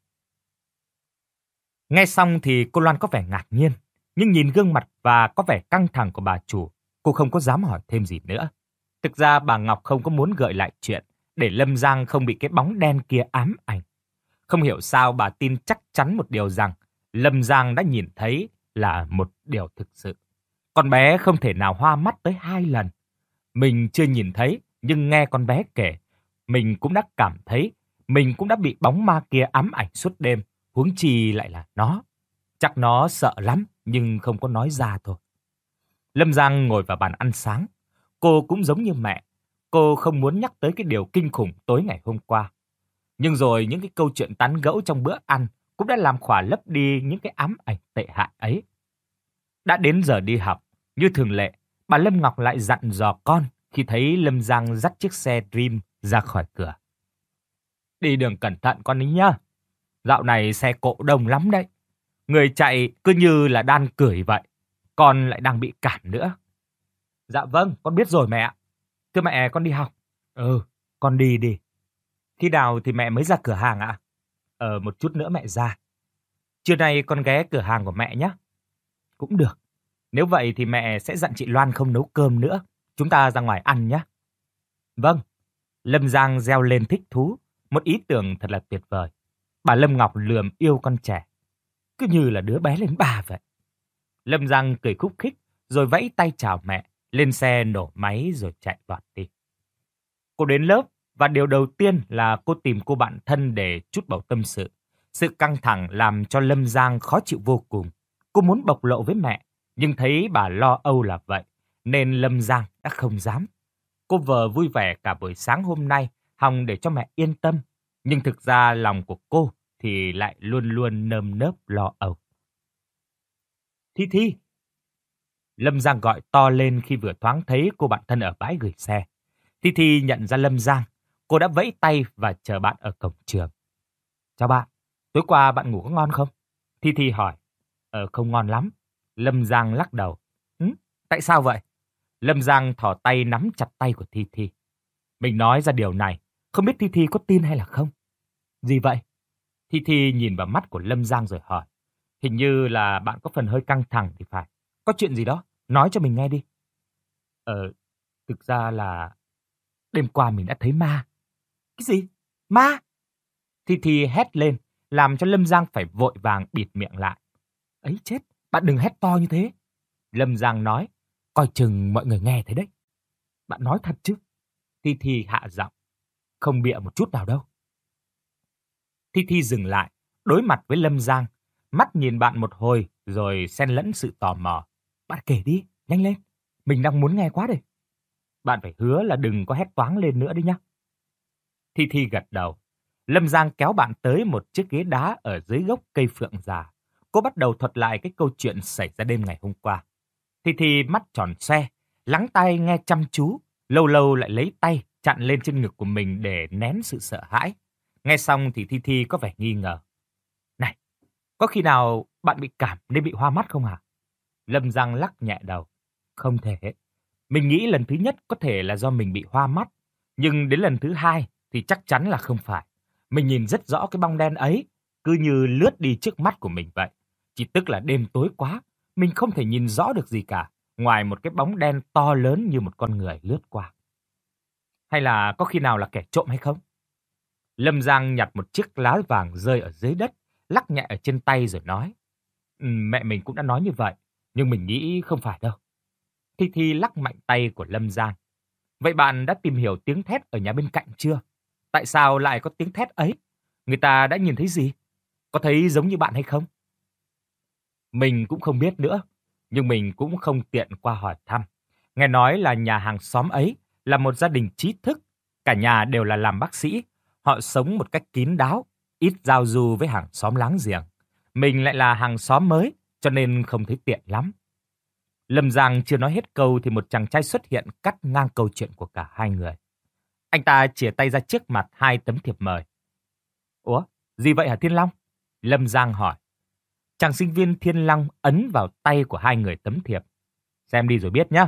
Nghe xong thì cô Loan có vẻ ngạc nhiên, nhưng nhìn gương mặt và có vẻ căng thẳng của bà chủ, cô không có dám hỏi thêm gì nữa. Thực ra bà Ngọc không có muốn gợi lại chuyện, để Lâm Giang không bị cái bóng đen kia ám ảnh. Không hiểu sao bà tin chắc chắn một điều rằng Lâm Giang đã nhìn thấy là một điều thực sự. Con bé không thể nào hoa mắt tới hai lần. Mình chưa nhìn thấy, nhưng nghe con bé kể, mình cũng đã cảm thấy mình cũng đã bị bóng ma kia ám ảnh suốt đêm, huống chi lại là nó. Chắc nó sợ lắm, nhưng không có nói ra thôi. Lâm Giang ngồi vào bàn ăn sáng. Cô cũng giống như mẹ, cô không muốn nhắc tới cái điều kinh khủng tối ngày hôm qua. Nhưng rồi những cái câu chuyện tán gẫu trong bữa ăn cũng đã làm khỏa lấp đi những cái ám ảnh tệ hại ấy. Đã đến giờ đi học, như thường lệ, bà Lâm Ngọc lại dặn dò con khi thấy Lâm Giang dắt chiếc xe Dream ra khỏi cửa. Đi đường cẩn thận con ấy nhá. Dạo này xe cộ đông lắm đấy. Người chạy cứ như là đan cưỡi vậy. Con lại đang bị cảm nữa. Dạ vâng, con biết rồi mẹ ạ. Thưa mẹ, con đi học. Ừ, con đi đi. Khi nào thì mẹ mới ra cửa hàng ạ? Ờ, một chút nữa mẹ ra. Trưa nay con ghé cửa hàng của mẹ nhé. Cũng được. Nếu vậy thì mẹ sẽ dặn chị Loan không nấu cơm nữa. Chúng ta ra ngoài ăn nhé. Vâng. Lâm Giang reo lên thích thú. Một ý tưởng thật là tuyệt vời. Bà Lâm Ngọc lườm yêu con trẻ. Cứ như là đứa bé lên bà vậy. Lâm Giang cười khúc khích rồi vẫy tay chào mẹ. Lên xe nổ máy rồi chạy vọt đi. Cô đến lớp và điều đầu tiên là cô tìm cô bạn thân để trút bầu tâm sự. Sự căng thẳng làm cho Lâm Giang khó chịu vô cùng. Cô muốn bộc lộ với mẹ, nhưng thấy bà lo âu là vậy, nên Lâm Giang đã không dám. Cô vờ vui vẻ cả buổi sáng hôm nay, hòng để cho mẹ yên tâm. Nhưng thực ra lòng của cô thì lại luôn luôn nơm nớp lo âu. Thi Thi! Lâm Giang gọi to lên khi vừa thoáng thấy cô bạn thân ở bãi gửi xe. Thi Thi nhận ra Lâm Giang. Cô đã vẫy tay và chờ bạn ở cổng trường. Chào bạn, tối qua bạn ngủ có ngon không? Thi Thi hỏi. Ờ, không ngon lắm. Lâm Giang lắc đầu. Ừ, tại sao vậy? Lâm Giang thò tay nắm chặt tay của Thi Thi. Mình nói ra điều này, không biết Thi Thi có tin hay là không? Gì vậy? Thi Thi nhìn vào mắt của Lâm Giang rồi hỏi. Hình như là bạn có phần hơi căng thẳng thì phải. Có chuyện gì đó? Nói cho mình nghe đi. Ờ, thực ra là đêm qua mình đã thấy ma. Cái gì? Ma? Thi Thi hét lên, làm cho Lâm Giang phải vội vàng bịt miệng lại. Ấy chết, bạn đừng hét to như thế. Lâm Giang nói, coi chừng mọi người nghe thấy đấy. Bạn nói thật chứ? Thi Thi hạ giọng, không bịa một chút nào đâu. Thi Thi dừng lại, đối mặt với Lâm Giang, mắt nhìn bạn một hồi rồi xen lẫn sự tò mò. Bạn kể đi, nhanh lên, mình đang muốn nghe quá đây. Bạn phải hứa là đừng có hét toáng lên nữa đi nhá. Thi Thi gật đầu. Lâm Giang kéo bạn tới một chiếc ghế đá ở dưới gốc cây phượng già. Cô bắt đầu thuật lại cái câu chuyện xảy ra đêm ngày hôm qua. Thi Thi mắt tròn xoe, lắng tai nghe chăm chú, lâu lâu lại lấy tay chặn lên trên ngực của mình để nén sự sợ hãi. Nghe xong thì Thi Thi có vẻ nghi ngờ. Này, có khi nào bạn bị cảm nên bị hoa mắt không hả? Lâm Giang lắc nhẹ đầu. Không thể. Mình nghĩ lần thứ nhất có thể là do mình bị hoa mắt, nhưng đến lần thứ hai thì chắc chắn là không phải. Mình nhìn rất rõ cái bóng đen ấy, cứ như lướt đi trước mắt của mình vậy. Chỉ tức là đêm tối quá, mình không thể nhìn rõ được gì cả, ngoài một cái bóng đen to lớn như một con người lướt qua. Hay là có khi nào là kẻ trộm hay không? Lâm Giang nhặt một chiếc lá vàng rơi ở dưới đất, lắc nhẹ ở trên tay rồi nói. Ừ, mẹ mình cũng đã nói như vậy, nhưng mình nghĩ không phải đâu. Thi Thi lắc mạnh tay của Lâm Giang. Vậy bạn đã tìm hiểu tiếng thét ở nhà bên cạnh chưa? Tại sao lại có tiếng thét ấy? Người ta đã nhìn thấy gì? Có thấy giống như bạn hay không? Mình cũng không biết nữa, nhưng mình cũng không tiện qua hỏi thăm. Nghe nói là nhà hàng xóm ấy là một gia đình trí thức, cả nhà đều là làm bác sĩ, họ sống một cách kín đáo, ít giao du với hàng xóm láng giềng. Mình lại là hàng xóm mới, cho nên không thấy tiện lắm. Lâm Giang chưa nói hết câu thì một chàng trai xuất hiện cắt ngang câu chuyện của cả hai người. Anh ta chìa tay ra trước mặt hai tấm thiệp mời. Ủa, gì vậy hả Thiên Long? Lâm Giang hỏi. Chàng sinh viên Thiên Long ấn vào tay của hai người tấm thiệp. Xem đi rồi biết nhá.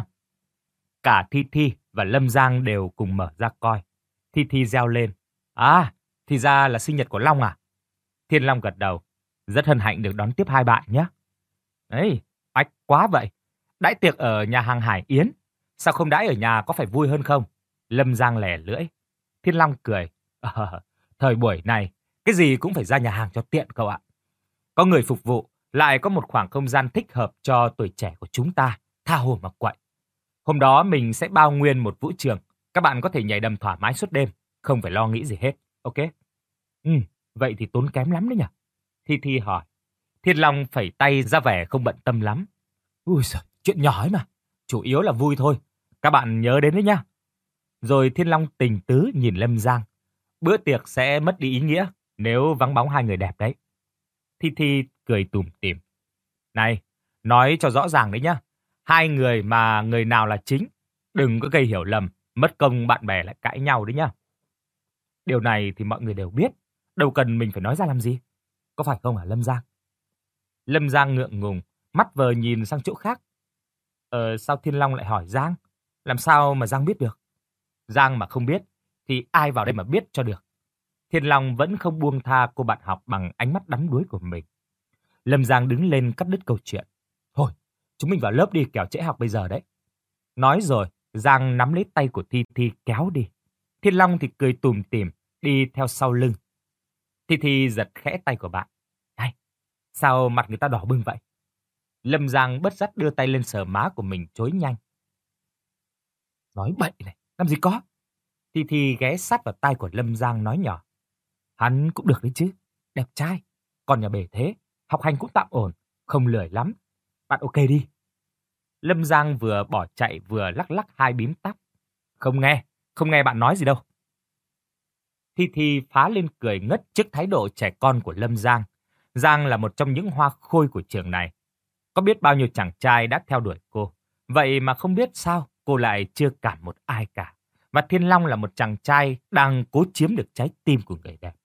Cả Thi Thi và Lâm Giang đều cùng mở ra coi. Thi Thi reo lên. À, thì ra là sinh nhật của Long à? Thiên Long gật đầu. Rất hân hạnh được đón tiếp hai bạn nhé. Ấy, ách quá vậy. Đãi tiệc ở nhà hàng Hải Yến. Sao không đãi ở nhà có phải vui hơn không? Lâm Giang lẻ lưỡi. Thiên Long cười. À, thời buổi này, cái gì cũng phải ra nhà hàng cho tiện cậu ạ. Có người phục vụ, lại có một khoảng không gian thích hợp cho tuổi trẻ của chúng ta. Tha hồ mà quậy. Hôm đó mình sẽ bao nguyên một vũ trường. Các bạn có thể nhảy đầm thoải mái suốt đêm. Không phải lo nghĩ gì hết. Ok? Ừ, vậy thì tốn kém lắm đấy nhỉ? Thi Thi hỏi. Thiên Long phẩy tay ra vẻ không bận tâm lắm. Ui giời, chuyện nhỏ ấy mà. Chủ yếu là vui thôi. Các bạn nhớ đến đấy nhá. Rồi Thiên Long tình tứ nhìn Lâm Giang. Bữa tiệc sẽ mất đi ý nghĩa nếu vắng bóng hai người đẹp đấy. Thi Thi cười tủm tỉm. Này, nói cho rõ ràng đấy nhá. Hai người mà người nào là chính. Đừng có gây hiểu lầm, mất công bạn bè lại cãi nhau đấy nhá. Điều này thì mọi người đều biết. Đâu cần mình phải nói ra làm gì. Có phải không hả Lâm Giang? Lâm Giang ngượng ngùng, mắt vờ nhìn sang chỗ khác. Ờ, sao Thiên Long lại hỏi Giang? Làm sao mà Giang biết được? Giang mà không biết, thì ai vào đây mà biết cho được. Thiên Long vẫn không buông tha cô bạn học bằng ánh mắt đắm đuối của mình. Lâm Giang đứng lên cắt đứt câu chuyện. Thôi, chúng mình vào lớp đi, kẻo trễ học bây giờ đấy. Nói rồi, Giang nắm lấy tay của Thi Thi kéo đi. Thiên Long thì cười tủm tỉm, đi theo sau lưng. Thi Thi giật khẽ tay của bạn. Này, sao mặt người ta đỏ bừng vậy? Lâm Giang bất giác đưa tay lên sờ má của mình chối nhanh. Nói bậy này, làm gì có. Thi Thi ghé sát vào tai của Lâm Giang nói nhỏ. Hắn cũng được đấy chứ, đẹp trai. Còn nhà bề thế, học hành cũng tạm ổn, không lười lắm. Bạn ok đi. Lâm Giang vừa bỏ chạy vừa lắc lắc hai bím tóc. Không nghe, không nghe bạn nói gì đâu. Thi Thi phá lên cười ngất trước thái độ trẻ con của Lâm Giang. Giang là một trong những hoa khôi của trường này. Có biết bao nhiêu chàng trai đã theo đuổi cô. Vậy mà không biết sao cô lại chưa cảm một ai cả. Và Thiên Long là một chàng trai đang cố chiếm được trái tim của người đẹp.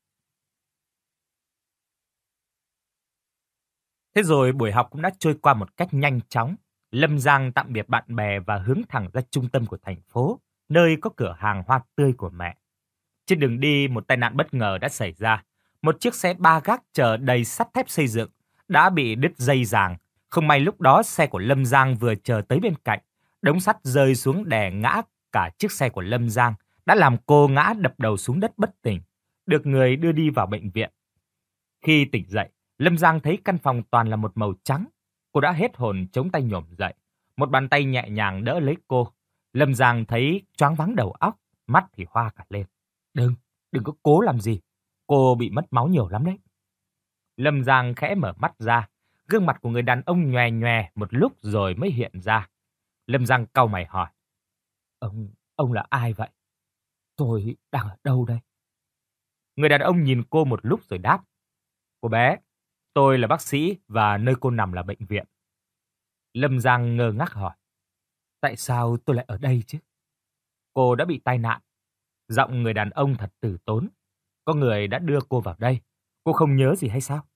Thế rồi buổi học cũng đã trôi qua một cách nhanh chóng. Lâm Giang tạm biệt bạn bè và hướng thẳng ra trung tâm của thành phố, nơi có cửa hàng hoa tươi của mẹ. Trên đường đi, một tai nạn bất ngờ đã xảy ra. Một chiếc xe ba gác chở đầy sắt thép xây dựng đã bị đứt dây ràng. Không may lúc đó xe của Lâm Giang vừa chờ tới bên cạnh. Đống sắt rơi xuống đè ngã cả chiếc xe của Lâm Giang, đã làm cô ngã đập đầu xuống đất bất tỉnh, được người đưa đi vào bệnh viện. Khi tỉnh dậy, Lâm Giang thấy căn phòng toàn là một màu trắng. Cô đã hết hồn chống tay nhổm dậy. Một bàn tay nhẹ nhàng đỡ lấy cô. Lâm Giang thấy choáng váng đầu óc, mắt thì hoa cả lên. Đừng, đừng có cố làm gì. Cô bị mất máu nhiều lắm đấy. Lâm Giang khẽ mở mắt ra. Gương mặt của người đàn ông nhòe nhòe một lúc rồi mới hiện ra. Lâm Giang cau mày hỏi. Ông, ông là ai vậy? Tôi đang ở đâu đây? Người đàn ông nhìn cô một lúc rồi đáp. Cô bé, tôi là bác sĩ và nơi cô nằm là bệnh viện. Lâm Giang ngơ ngác hỏi. Tại sao tôi lại ở đây chứ? Cô đã bị tai nạn. Giọng người đàn ông thật từ tốn. Có người đã đưa cô vào đây. Cô không nhớ gì hay sao?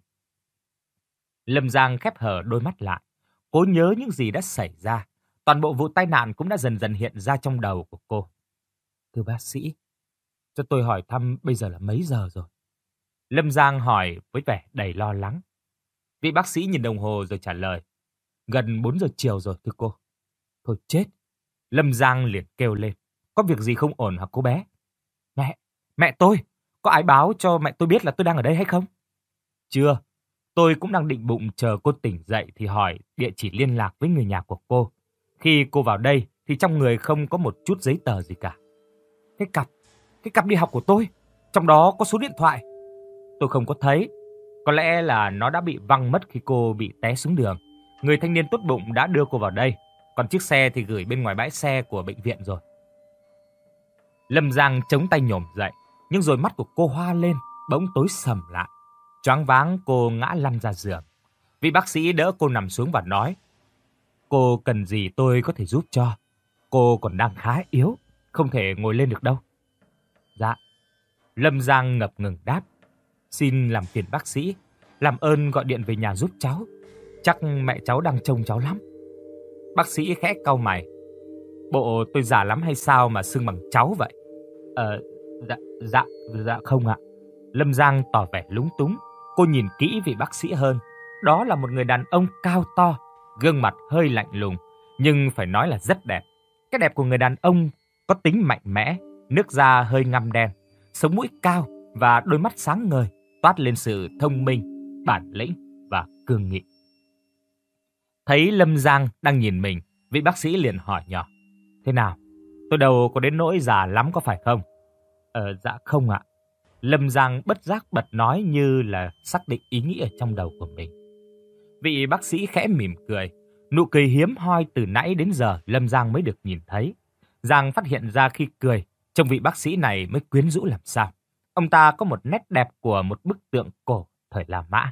Lâm Giang khép hờ đôi mắt lại. Cố nhớ những gì đã xảy ra. Toàn bộ vụ tai nạn cũng đã dần dần hiện ra trong đầu của cô. Thưa bác sĩ, cho tôi hỏi thăm bây giờ là mấy giờ rồi? Lâm Giang hỏi với vẻ đầy lo lắng. Vị bác sĩ nhìn đồng hồ rồi trả lời. Gần bốn giờ chiều rồi thưa cô. Thôi chết. Lâm Giang liền kêu lên. Có việc gì không ổn hả cô bé? Mẹ, mẹ tôi. Có ai báo cho mẹ tôi biết là tôi đang ở đây hay không? Chưa. Tôi cũng đang định bụng chờ cô tỉnh dậy thì hỏi địa chỉ liên lạc với người nhà của cô. Khi cô vào đây thì trong người không có một chút giấy tờ gì cả. Cái cặp, cái cặp đi học của tôi, trong đó có số điện thoại. Tôi không có thấy. Có lẽ là nó đã bị văng mất khi cô bị té xuống đường. Người thanh niên tốt bụng đã đưa cô vào đây, còn chiếc xe thì gửi bên ngoài bãi xe của bệnh viện rồi. Lâm Giang chống tay nhổm dậy, nhưng rồi mắt của cô hoa lên, bỗng tối sầm lại. Choáng váng cô ngã lăn ra giường. Vị bác sĩ đỡ cô nằm xuống và nói: "Cô cần gì tôi có thể giúp cho. Cô còn đang khá yếu, không thể ngồi lên được đâu." "Dạ." Lâm Giang ngập ngừng đáp: "Xin làm phiền bác sĩ, làm ơn gọi điện về nhà giúp cháu. Chắc mẹ cháu đang trông cháu lắm." Bác sĩ khẽ cau mày: "Bộ tôi già lắm hay sao mà xưng bằng cháu vậy?" Ờ, dạ, dạ, dạ không ạ." Lâm Giang tỏ vẻ lúng túng. Cô nhìn kỹ vị bác sĩ hơn. Đó là một người đàn ông cao to, gương mặt hơi lạnh lùng, nhưng phải nói là rất đẹp. Cái đẹp của người đàn ông có tính mạnh mẽ, nước da hơi ngăm đen, sống mũi cao và đôi mắt sáng ngời, toát lên sự thông minh, bản lĩnh và cương nghị. Thấy Lâm Giang đang nhìn mình, vị bác sĩ liền hỏi nhỏ: "Thế nào? Tôi đâu có đến nỗi già lắm có phải không?" "Ờ, dạ không ạ." Lâm Giang bất giác bật nói như là xác định ý nghĩ ở trong đầu của mình. Vị bác sĩ khẽ mỉm cười, nụ cười hiếm hoi từ nãy đến giờ Lâm Giang mới được nhìn thấy. Giang phát hiện ra khi cười, trông vị bác sĩ này mới quyến rũ làm sao. Ông ta có một nét đẹp của một bức tượng cổ thời La Mã.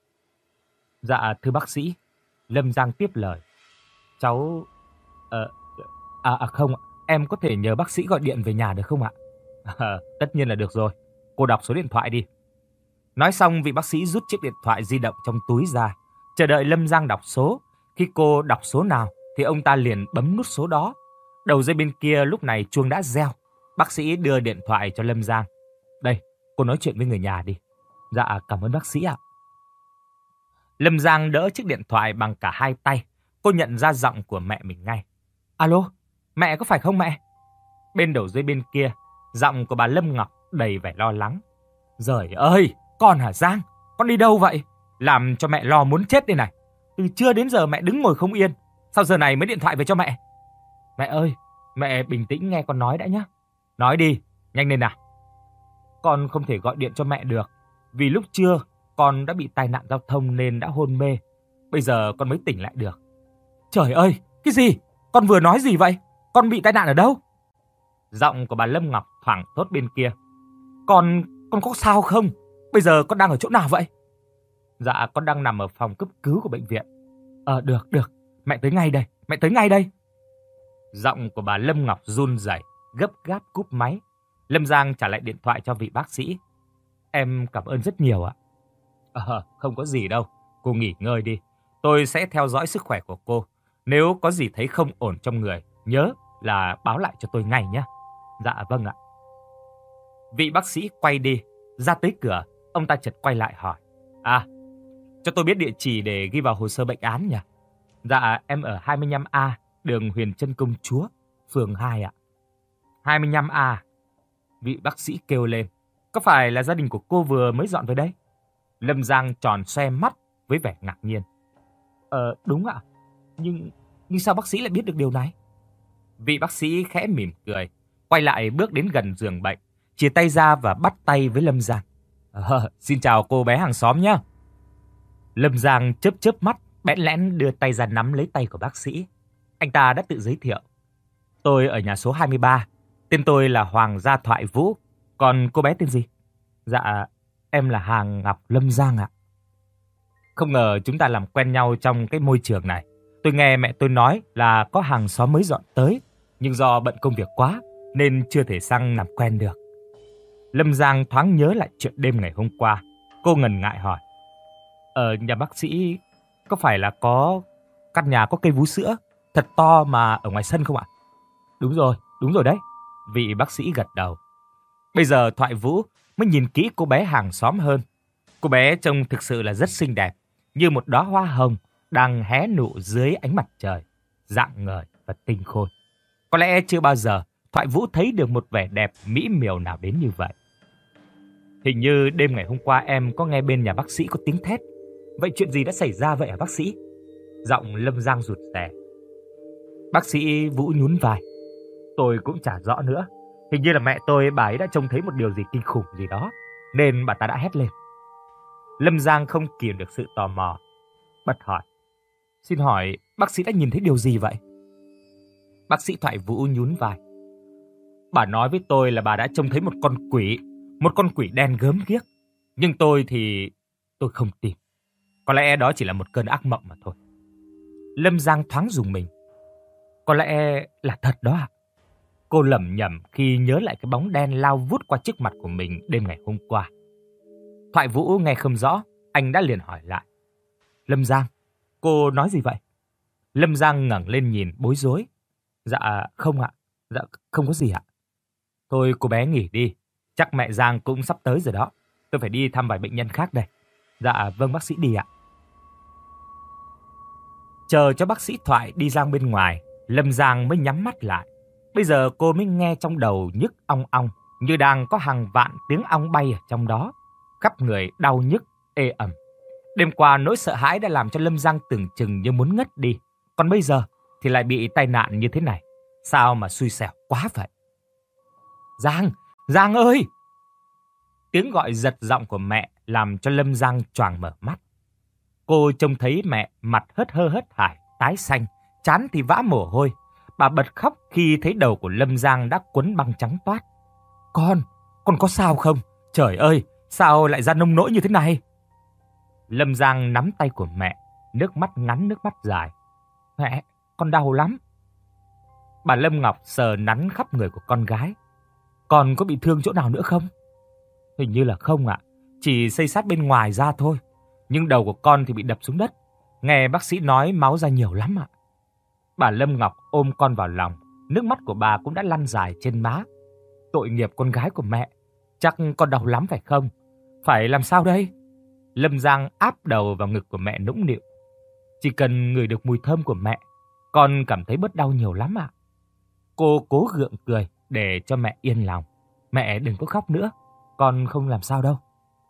"Dạ thưa bác sĩ," Lâm Giang tiếp lời, "cháu... Ờ, à, à không, em có thể nhờ bác sĩ gọi điện về nhà được không ạ?" À, "tất nhiên là được rồi. Cô đọc số điện thoại đi." Nói xong, vị bác sĩ rút chiếc điện thoại di động trong túi ra, chờ đợi Lâm Giang đọc số. Khi cô đọc số nào thì ông ta liền bấm nút số đó. Đầu dây bên kia lúc này chuông đã reo. Bác sĩ đưa điện thoại cho Lâm Giang. "Đây, cô nói chuyện với người nhà đi." "Dạ, cảm ơn bác sĩ ạ." Lâm Giang đỡ chiếc điện thoại bằng cả hai tay. Cô nhận ra giọng của mẹ mình ngay. "Alo, mẹ có phải không mẹ?" Bên đầu dây bên kia, giọng của bà Lâm Ngọc đầy vẻ lo lắng. "Giời ơi, con hả Giang? Con đi đâu vậy? Làm cho mẹ lo muốn chết đây này. Từ trưa đến giờ mẹ đứng ngồi không yên. Sao giờ này mới điện thoại về cho mẹ?" "Mẹ ơi, mẹ bình tĩnh nghe con nói đã nhé." "Nói đi, nhanh lên nào." "Con không thể gọi điện cho mẹ được. Vì lúc trưa con đã bị tai nạn giao thông nên đã hôn mê. Bây giờ con mới tỉnh lại được." "Trời ơi, cái gì? Con vừa nói gì vậy? Con bị tai nạn ở đâu?" Giọng của bà Lâm Ngọc thoảng thốt bên kia. Con, con có sao không? Bây giờ con đang ở chỗ nào vậy?" "Dạ, con đang nằm ở phòng cấp cứu của bệnh viện." "Ờ, được, được. Mẹ tới ngay đây, mẹ tới ngay đây." Giọng của bà Lâm Ngọc run rẩy, gấp gáp cúp máy. Lâm Giang trả lại điện thoại cho vị bác sĩ. "Em cảm ơn rất nhiều ạ." "Ờ, không có gì đâu. Cô nghỉ ngơi đi. Tôi sẽ theo dõi sức khỏe của cô. Nếu có gì thấy không ổn trong người, nhớ là báo lại cho tôi ngay nhé." "Dạ vâng ạ." Vị bác sĩ quay đi, ra tới cửa, ông ta chợt quay lại hỏi: "À, cho tôi biết địa chỉ để ghi vào hồ sơ bệnh án nhỉ?" "Dạ, em ở hai mươi lăm A, đường Huyền Trân Công Chúa, phường hai ạ." hai mươi lăm A. Vị bác sĩ kêu lên. "Có phải là gia đình của cô vừa mới dọn về đây?" Lâm Giang tròn xoe mắt với vẻ ngạc nhiên. "Ờ, đúng ạ. Nhưng, nhưng sao bác sĩ lại biết được điều này?" Vị bác sĩ khẽ mỉm cười, quay lại bước đến gần giường bệnh, chia tay ra và bắt tay với Lâm Giang. "Ờ, xin chào cô bé hàng xóm nhé." Lâm Giang chớp chớp mắt, bẽn lẽn đưa tay ra nắm lấy tay của bác sĩ. Anh ta đã tự giới thiệu. "Tôi ở nhà số hai mươi ba, tên tôi là Hoàng Gia Thoại Vũ, còn cô bé tên gì?" "Dạ, em là Hàng Ngọc Lâm Giang ạ." "Không ngờ chúng ta làm quen nhau trong cái môi trường này. Tôi nghe mẹ tôi nói là có hàng xóm mới dọn tới, nhưng do bận công việc quá nên chưa thể sang làm quen được." Lâm Giang thoáng nhớ lại chuyện đêm ngày hôm qua. Cô ngần ngại hỏi: "Ở nhà bác sĩ có phải là có căn nhà có cây vú sữa thật to mà ở ngoài sân không ạ?" "Đúng rồi, đúng rồi đấy." Vị bác sĩ gật đầu. Bây giờ Thoại Vũ mới nhìn kỹ cô bé hàng xóm hơn. Cô bé trông thực sự là rất xinh đẹp, như một đóa hoa hồng đang hé nụ dưới ánh mặt trời, rạng ngời và tinh khôi. Có lẽ chưa bao giờ Thoại Vũ thấy được một vẻ đẹp mỹ miều nào đến như vậy. "Hình như đêm ngày hôm qua em có nghe bên nhà bác sĩ có tiếng thét. Vậy chuyện gì đã xảy ra vậy hả bác sĩ?" Giọng Lâm Giang rụt rè. Bác sĩ Vũ nhún vai. "Tôi cũng chả rõ nữa. Hình như là mẹ tôi bà ấy đã trông thấy một điều gì kinh khủng gì đó, nên bà ta đã hét lên." Lâm Giang không kìm được sự tò mò, bật hỏi. Xin hỏi, bác sĩ đã nhìn thấy điều gì vậy? Bác sĩ Thoại Vũ nhún vai. Bà nói với tôi là bà đã trông thấy một con quỷ, một con quỷ đen gớm ghiếc. Nhưng tôi thì... tôi không tin. Có lẽ đó chỉ là một cơn ác mộng mà thôi. Lâm Giang thoáng rùng mình. Có lẽ là thật đó ạ. Cô lẩm nhẩm khi nhớ lại cái bóng đen lao vút qua trước mặt của mình đêm ngày hôm qua. Thoại Vũ nghe không rõ, anh đã liền hỏi lại. Lâm Giang, cô nói gì vậy? Lâm Giang ngẩng lên nhìn bối rối. Dạ không ạ, dạ không có gì ạ. Thôi cô bé nghỉ đi, chắc mẹ Giang cũng sắp tới rồi đó. Tôi phải đi thăm vài bệnh nhân khác đây. Dạ vâng bác sĩ đi ạ. Chờ cho bác sĩ Thoại đi ra bên ngoài, Lâm Giang mới nhắm mắt lại. Bây giờ cô mới nghe trong đầu nhức ong ong, như đang có hàng vạn tiếng ong bay ở trong đó. Khắp người đau nhức, ê ẩm. Đêm qua nỗi sợ hãi đã làm cho Lâm Giang tưởng chừng như muốn ngất đi. Còn bây giờ thì lại bị tai nạn như thế này. Sao mà xui xẻo quá vậy? Giang, Giang ơi! Tiếng gọi giật giọng của mẹ làm cho Lâm Giang choàng mở mắt. Cô trông thấy mẹ mặt hớt hơ hớt hải, tái xanh, trán thì vã mồ hôi. Bà bật khóc khi thấy đầu của Lâm Giang đã quấn băng trắng toát. Con, con có sao không? Trời ơi, sao lại ra nông nỗi như thế này? Lâm Giang nắm tay của mẹ, nước mắt ngắn nước mắt dài. Mẹ, con đau lắm. Bà Lâm Ngọc sờ nắn khắp người của con gái. Con có bị thương chỗ nào nữa không? Hình như là không ạ, chỉ xây sát bên ngoài ra thôi. Nhưng đầu của con thì bị đập xuống đất. Nghe bác sĩ nói máu ra nhiều lắm ạ. Bà Lâm Ngọc ôm con vào lòng, nước mắt của bà cũng đã lăn dài trên má. Tội nghiệp con gái của mẹ, chắc con đau lắm phải không? Phải làm sao đây? Lâm Giang áp đầu vào ngực của mẹ nũng nịu. Chỉ cần ngửi được mùi thơm của mẹ, con cảm thấy bớt đau nhiều lắm ạ. Cô cố gượng cười để cho mẹ yên lòng. Mẹ đừng có khóc nữa, con không làm sao đâu.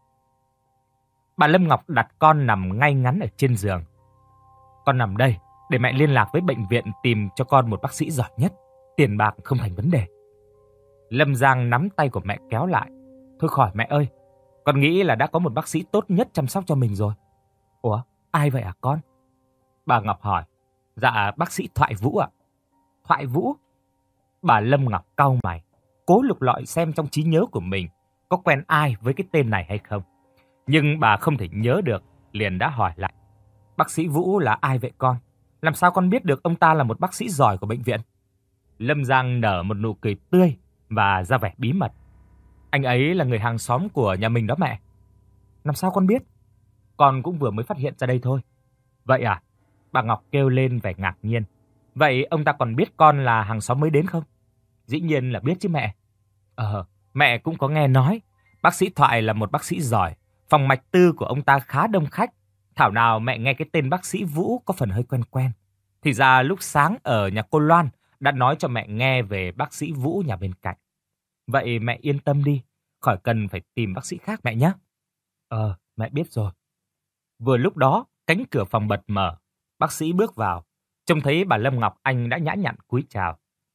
Bà Lâm Ngọc đặt con nằm ngay ngắn ở trên giường. Con nằm đây để mẹ liên lạc với bệnh viện tìm cho con một bác sĩ giỏi nhất. Tiền bạc không thành vấn đề. Lâm Giang nắm tay của mẹ kéo lại. Thôi khỏi mẹ ơi, con nghĩ là đã có một bác sĩ tốt nhất chăm sóc cho mình rồi. Ủa, ai vậy à con? Bà Ngọc hỏi. Dạ bác sĩ Thoại Vũ ạ. Thoại Vũ? Bà Lâm Ngọc cau mày, cố lục lọi xem trong trí nhớ của mình có quen ai với cái tên này hay không. Nhưng bà không thể nhớ được, liền đã hỏi lại. Bác sĩ Vũ là ai vậy con? Làm sao con biết được ông ta là một bác sĩ giỏi của bệnh viện? Lâm Giang nở một nụ cười tươi và ra vẻ bí mật. Anh ấy là người hàng xóm của nhà mình đó mẹ. Làm sao con biết? Con cũng vừa mới phát hiện ra đây thôi. Vậy à? Bà Ngọc kêu lên vẻ ngạc nhiên. Vậy ông ta còn biết con là hàng xóm mới đến không? Dĩ nhiên là biết chứ mẹ. Ờ, mẹ cũng có nghe nói. Bác sĩ Thoại là một bác sĩ giỏi. Phòng mạch tư của ông ta khá đông khách. Thảo nào mẹ nghe cái tên bác sĩ Vũ có phần hơi quen quen. Thì ra lúc sáng ở nhà cô Loan đã nói cho mẹ nghe về bác sĩ Vũ nhà bên cạnh. Vậy mẹ yên tâm đi, khỏi cần phải tìm bác sĩ khác mẹ nhé. Ờ, mẹ biết rồi. Vừa lúc đó, cánh cửa phòng bật mở. Bác sĩ bước vào. Trông thấy bà Lâm Ngọc Anh đã nhã nhặn cúi chào.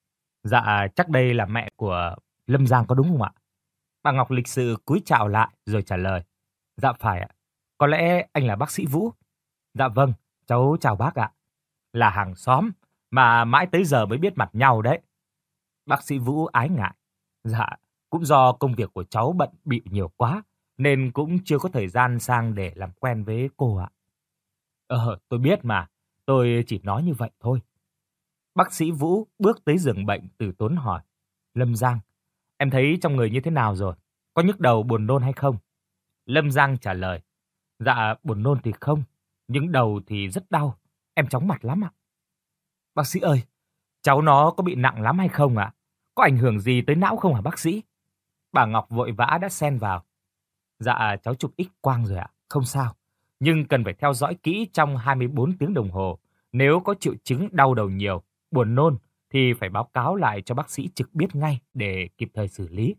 Dạ, chắc đây là mẹ của Lâm Giang có đúng không ạ? Bà Ngọc lịch sự cúi chào lại rồi trả lời. Dạ phải ạ. Có lẽ anh là bác sĩ Vũ. Dạ vâng, cháu chào bác ạ. Là hàng xóm mà mãi tới giờ mới biết mặt nhau đấy. Bác sĩ Vũ ái ngại. Dạ, cũng do công việc của cháu bận bịu nhiều quá nên cũng chưa có thời gian sang để làm quen với cô ạ. Ờ, tôi biết mà. Tôi chỉ nói như vậy thôi. Bác sĩ Vũ bước tới giường bệnh từ tốn hỏi. Lâm Giang, em thấy trong người như thế nào rồi? Có nhức đầu buồn nôn hay không? Lâm Giang trả lời. Dạ, buồn nôn thì không, nhưng đầu thì rất đau. Em chóng mặt lắm ạ. Bác sĩ ơi, cháu nó có bị nặng lắm hay không ạ? Có ảnh hưởng gì tới não không hả bác sĩ? Bà Ngọc vội vã đã xen vào. Dạ, cháu chụp X quang rồi ạ, không sao. Nhưng cần phải theo dõi kỹ trong hai mươi bốn tiếng đồng hồ. Nếu có triệu chứng đau đầu nhiều, buồn nôn thì phải báo cáo lại cho bác sĩ trực biết ngay để kịp thời xử lý.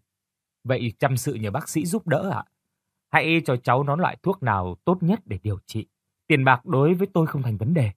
Vậy chăm sự nhờ bác sĩ giúp đỡ ạ. Hãy cho cháu nó loại thuốc nào tốt nhất để điều trị. Tiền bạc đối với tôi không thành vấn đề.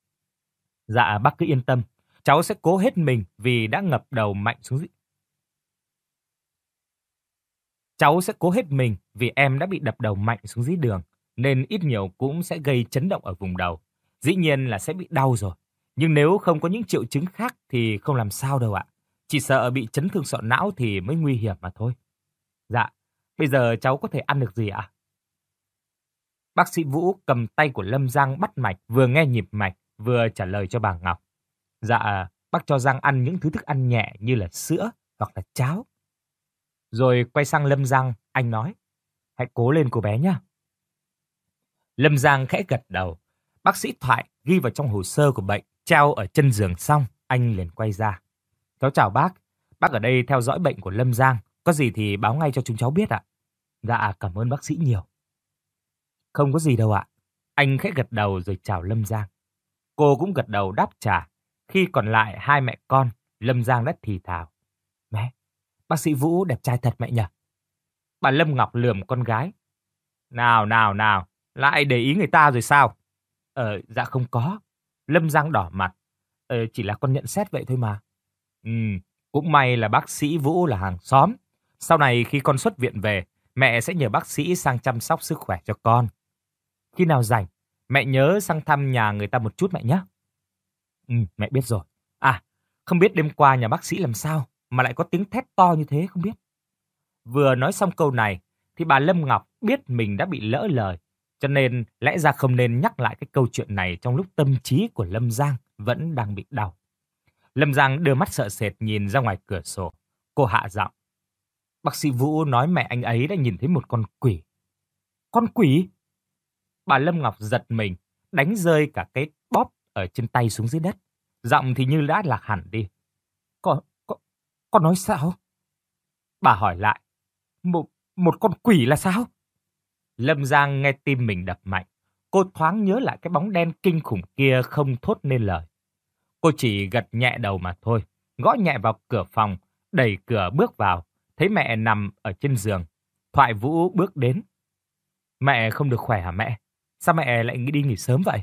Dạ bác cứ yên tâm. Cháu sẽ cố hết mình vì đã ngập đầu mạnh xuống. Cháu sẽ cố hết mình vì em đã bị đập đầu mạnh xuống dưới đường, nên ít nhiều cũng sẽ gây chấn động ở vùng đầu. Dĩ nhiên là sẽ bị đau rồi. Nhưng nếu không có những triệu chứng khác thì không làm sao đâu ạ. Chỉ sợ bị chấn thương sọ não thì mới nguy hiểm mà thôi. Dạ, bây giờ cháu có thể ăn được gì ạ? Bác sĩ Vũ cầm tay của Lâm Giang bắt mạch, vừa nghe nhịp mạch, vừa trả lời cho bà Ngọc. Dạ, bác cho Giang ăn những thứ thức ăn nhẹ như là sữa hoặc là cháo. Rồi quay sang Lâm Giang, anh nói, hãy cố lên cô bé nhé. Lâm Giang khẽ gật đầu. Bác sĩ Thoại ghi vào trong hồ sơ của bệnh, treo ở chân giường xong, anh liền quay ra. Cháu chào bác, bác ở đây theo dõi bệnh của Lâm Giang, có gì thì báo ngay cho chúng cháu biết ạ. Dạ, cảm ơn bác sĩ nhiều. Không có gì đâu ạ. Anh khẽ gật đầu rồi chào Lâm Giang. Cô cũng gật đầu đáp trả. Khi còn lại hai mẹ con, Lâm Giang đã thì thào. Mẹ, bác sĩ Vũ đẹp trai thật mẹ nhỉ? Bà Lâm Ngọc lườm con gái. Nào, nào, nào, lại để ý người ta rồi sao? Ờ, dạ không có. Lâm Giang đỏ mặt. Ờ, chỉ là con nhận xét vậy thôi mà. Ừ, cũng may là bác sĩ Vũ là hàng xóm. Sau này khi con xuất viện về, mẹ sẽ nhờ bác sĩ sang chăm sóc sức khỏe cho con. Khi nào rảnh, mẹ nhớ sang thăm nhà người ta một chút mẹ nhé. Ừ, mẹ biết rồi. À, không biết đêm qua nhà bác sĩ làm sao mà lại có tiếng thét to như thế không biết. Vừa nói xong câu này thì bà Lâm Ngọc biết mình đã bị lỡ lời, cho nên lẽ ra không nên nhắc lại cái câu chuyện này trong lúc tâm trí của Lâm Giang vẫn đang bị đau. Lâm Giang đưa mắt sợ sệt nhìn ra ngoài cửa sổ. Cô hạ giọng. Bác sĩ Vũ nói mẹ anh ấy đã nhìn thấy một con quỷ. Con quỷ? Bà Lâm Ngọc giật mình, đánh rơi cả cái bóp ở trên tay xuống dưới đất. Giọng thì như đã lạc hẳn đi. Con, con, con nói sao? Bà hỏi lại. Một, một con quỷ là sao? Lâm Giang nghe tim mình đập mạnh. Cô thoáng nhớ lại cái bóng đen kinh khủng kia không thốt nên lời. Cô chỉ gật nhẹ đầu mà thôi. Gõ nhẹ vào cửa phòng, đẩy cửa bước vào. Thấy mẹ nằm ở trên giường. Thoại Vũ bước đến. Mẹ không được khỏe hả mẹ? Sao mẹ lại đi nghỉ sớm vậy?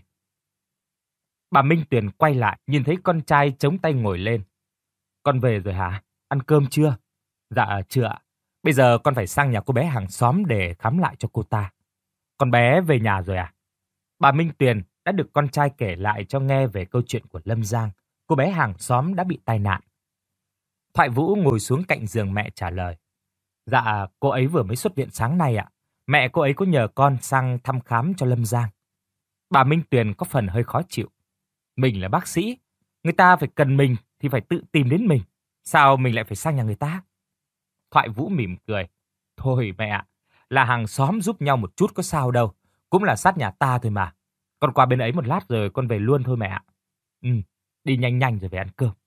Bà Minh Tuyền quay lại, nhìn thấy con trai chống tay ngồi lên. Con về rồi hả? Ăn cơm chưa? Dạ chưa ạ. Bây giờ con phải sang nhà cô bé hàng xóm để khám lại cho cô ta. Con bé về nhà rồi à? Bà Minh Tuyền đã được con trai kể lại cho nghe về câu chuyện của Lâm Giang. Cô bé hàng xóm đã bị tai nạn. Thoại Vũ ngồi xuống cạnh giường mẹ trả lời. Dạ, cô ấy vừa mới xuất viện sáng nay ạ. Mẹ cô ấy có nhờ con sang thăm khám cho Lâm Giang. Bà Minh Tuyền có phần hơi khó chịu. Mình là bác sĩ, người ta phải cần mình thì phải tự tìm đến mình. Sao mình lại phải sang nhà người ta? Thoại Vũ mỉm cười. Thôi mẹ ạ, là hàng xóm giúp nhau một chút có sao đâu. Cũng là sát nhà ta thôi mà. Con qua bên ấy một lát rồi con về luôn thôi mẹ ạ. Ừ, đi nhanh nhanh rồi về ăn cơm.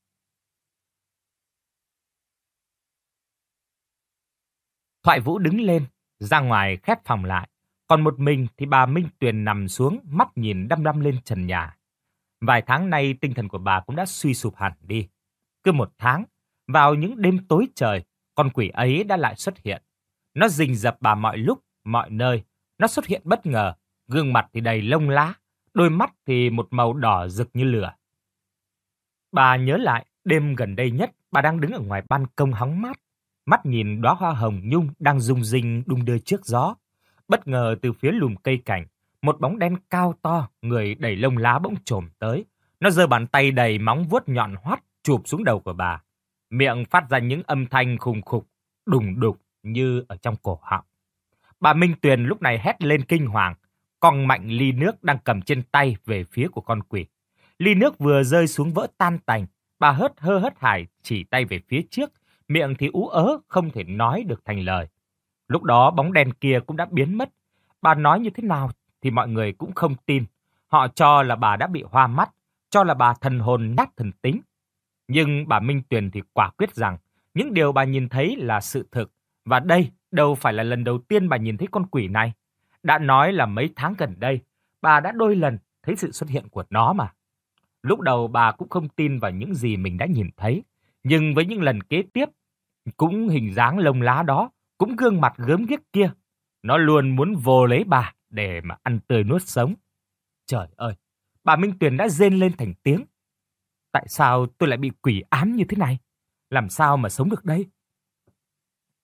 Thoại Vũ đứng lên, ra ngoài khép phòng lại. Còn một mình thì bà Minh Tuyền nằm xuống, mắt nhìn đăm đăm lên trần nhà. Vài tháng nay tinh thần của bà cũng đã suy sụp hẳn đi. Cứ một tháng, vào những đêm tối trời, con quỷ ấy đã lại xuất hiện. Nó rình rập bà mọi lúc, mọi nơi. Nó xuất hiện bất ngờ, gương mặt thì đầy lông lá, đôi mắt thì một màu đỏ rực như lửa. Bà nhớ lại đêm gần đây nhất, bà đang đứng ở ngoài ban công hóng mát, mắt nhìn đóa hoa hồng nhung đang rung rinh đung đưa trước gió. Bất ngờ từ phía lùm cây cảnh, một bóng đen cao to, người đầy lông lá bỗng chồm tới. Nó giơ bàn tay đầy móng vuốt nhọn hoắt chụp xuống đầu của bà. Miệng phát ra những âm thanh khùng khục, đùng đục như ở trong cổ họng. Bà Minh Tuyền lúc này hét lên kinh hoàng, cong mạnh ly nước đang cầm trên tay về phía của con quỷ. Ly nước vừa rơi xuống vỡ tan tành, bà hớt hơ hớt hải chỉ tay về phía trước, miệng thì ú ớ không thể nói được thành lời. Lúc đó bóng đen kia cũng đã biến mất. Bà nói như thế nào thì mọi người cũng không tin. Họ cho là bà đã bị hoa mắt, cho là bà thần hồn nát thần tính. Nhưng bà Minh Tuyền thì quả quyết rằng những điều bà nhìn thấy là sự thực. Và đây đâu phải là lần đầu tiên bà nhìn thấy con quỷ này. Đã nói là mấy tháng gần đây, bà đã đôi lần thấy sự xuất hiện của nó mà. Lúc đầu bà cũng không tin vào những gì mình đã nhìn thấy. Nhưng với những lần kế tiếp, cũng hình dáng lông lá đó, cũng gương mặt gớm ghiếc kia, nó luôn muốn vồ lấy bà để mà ăn tươi nuốt sống. Trời ơi, bà Minh Tuyền đã rên lên thành tiếng. Tại sao tôi lại bị quỷ ám như thế này? Làm sao mà sống được đây?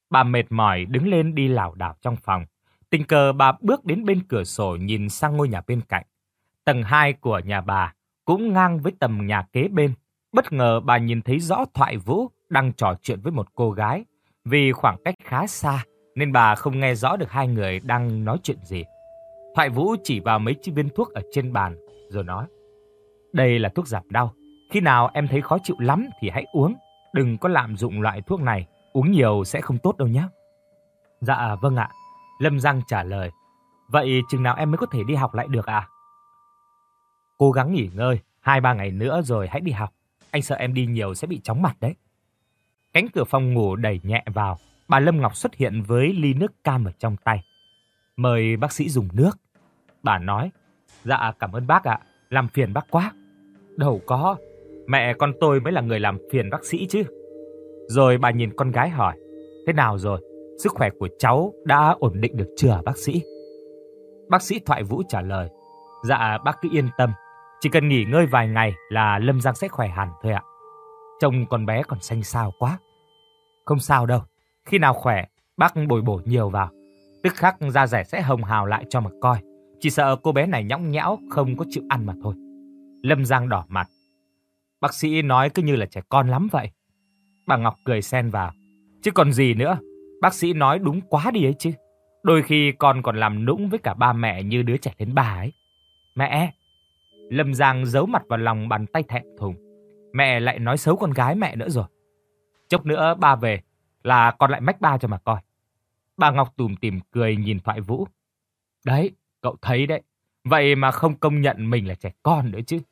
Bà mệt mỏi đứng lên đi lảo đảo trong phòng. Tình cờ bà bước đến bên cửa sổ nhìn sang ngôi nhà bên cạnh. Tầng hai của nhà bà cũng ngang với tầm nhà kế bên. Bất ngờ bà nhìn thấy rõ Thoại Vũ đang trò chuyện với một cô gái. Vì khoảng cách khá xa nên bà không nghe rõ được hai người đang nói chuyện gì. Thoại Vũ chỉ vào mấy chiếc viên thuốc ở trên bàn rồi nói: "Đây là thuốc giảm đau. Khi nào em thấy khó chịu lắm thì hãy uống. Đừng có lạm dụng loại thuốc này. Uống nhiều sẽ không tốt đâu nhé." "Dạ vâng ạ." Lâm Giang trả lời. "Vậy chừng nào em mới có thể đi học lại được ạ?" "Cố gắng nghỉ ngơi, hai ba ngày nữa rồi hãy đi học. Anh sợ em đi nhiều sẽ bị chóng mặt đấy." Cánh cửa phòng ngủ đẩy nhẹ vào. Bà Lâm Ngọc xuất hiện với ly nước cam ở trong tay. "Mời bác sĩ dùng nước." Bà nói. "Dạ cảm ơn bác ạ, làm phiền bác quá." "Đâu có, mẹ con tôi mới là người làm phiền bác sĩ chứ." Rồi bà nhìn con gái hỏi: "Thế nào rồi? Sức khỏe của cháu đã ổn định được chưa bác sĩ?" Bác sĩ Thoại Vũ trả lời: "Dạ bác cứ yên tâm, chỉ cần nghỉ ngơi vài ngày là Lâm Giang sẽ khỏe hẳn thôi ạ. Trông con bé còn xanh xao quá." "Không sao đâu, khi nào khỏe bác bồi bổ nhiều vào, tức khắc da dẻ sẽ hồng hào lại cho mà coi. Chỉ sợ cô bé này nhõng nhẽo không có chịu ăn mà thôi." Lâm Giang đỏ mặt. "Bác sĩ nói cứ như là trẻ con lắm vậy." Bà Ngọc cười xen vào: "Chứ còn gì nữa, bác sĩ nói đúng quá đi ấy chứ. Đôi khi con còn làm nũng với cả ba mẹ như đứa trẻ lên bà ấy." "Mẹ!" Lâm Giang giấu mặt vào lòng bàn tay thẹn thùng. Mẹ lại nói xấu con gái mẹ nữa rồi. "Chốc nữa ba về là con lại mách ba cho mà coi." Bà Ngọc tủm tỉm cười nhìn Thoại Vũ. "Đấy, cậu thấy đấy, vậy mà không công nhận mình là trẻ con nữa chứ."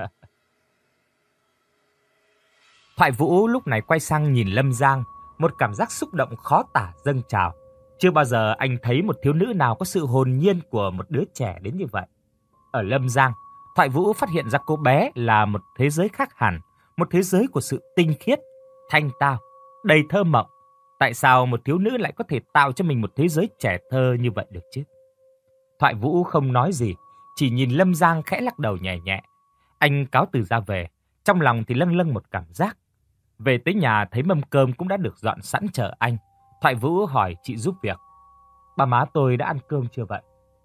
Thoại Vũ lúc này quay sang nhìn Lâm Giang, một cảm giác xúc động khó tả dâng trào. Chưa bao giờ anh thấy một thiếu nữ nào có sự hồn nhiên của một đứa trẻ đến như vậy. Ở Lâm Giang, Thoại Vũ phát hiện ra cô bé là một thế giới khác hẳn, một thế giới của sự tinh khiết, thanh tao, đầy thơ mộng. Tại sao một thiếu nữ lại có thể tạo cho mình một thế giới trẻ thơ như vậy được chứ? Thoại Vũ không nói gì, chỉ nhìn Lâm Giang khẽ lắc đầu nhẹ nhẹ. Anh cáo từ ra về, trong lòng thì lâng lâng một cảm giác. Về tới nhà thấy mâm cơm cũng đã được dọn sẵn chờ anh. Thoại Vũ hỏi chị giúp việc: "Ba má tôi đã ăn cơm chưa vậy?"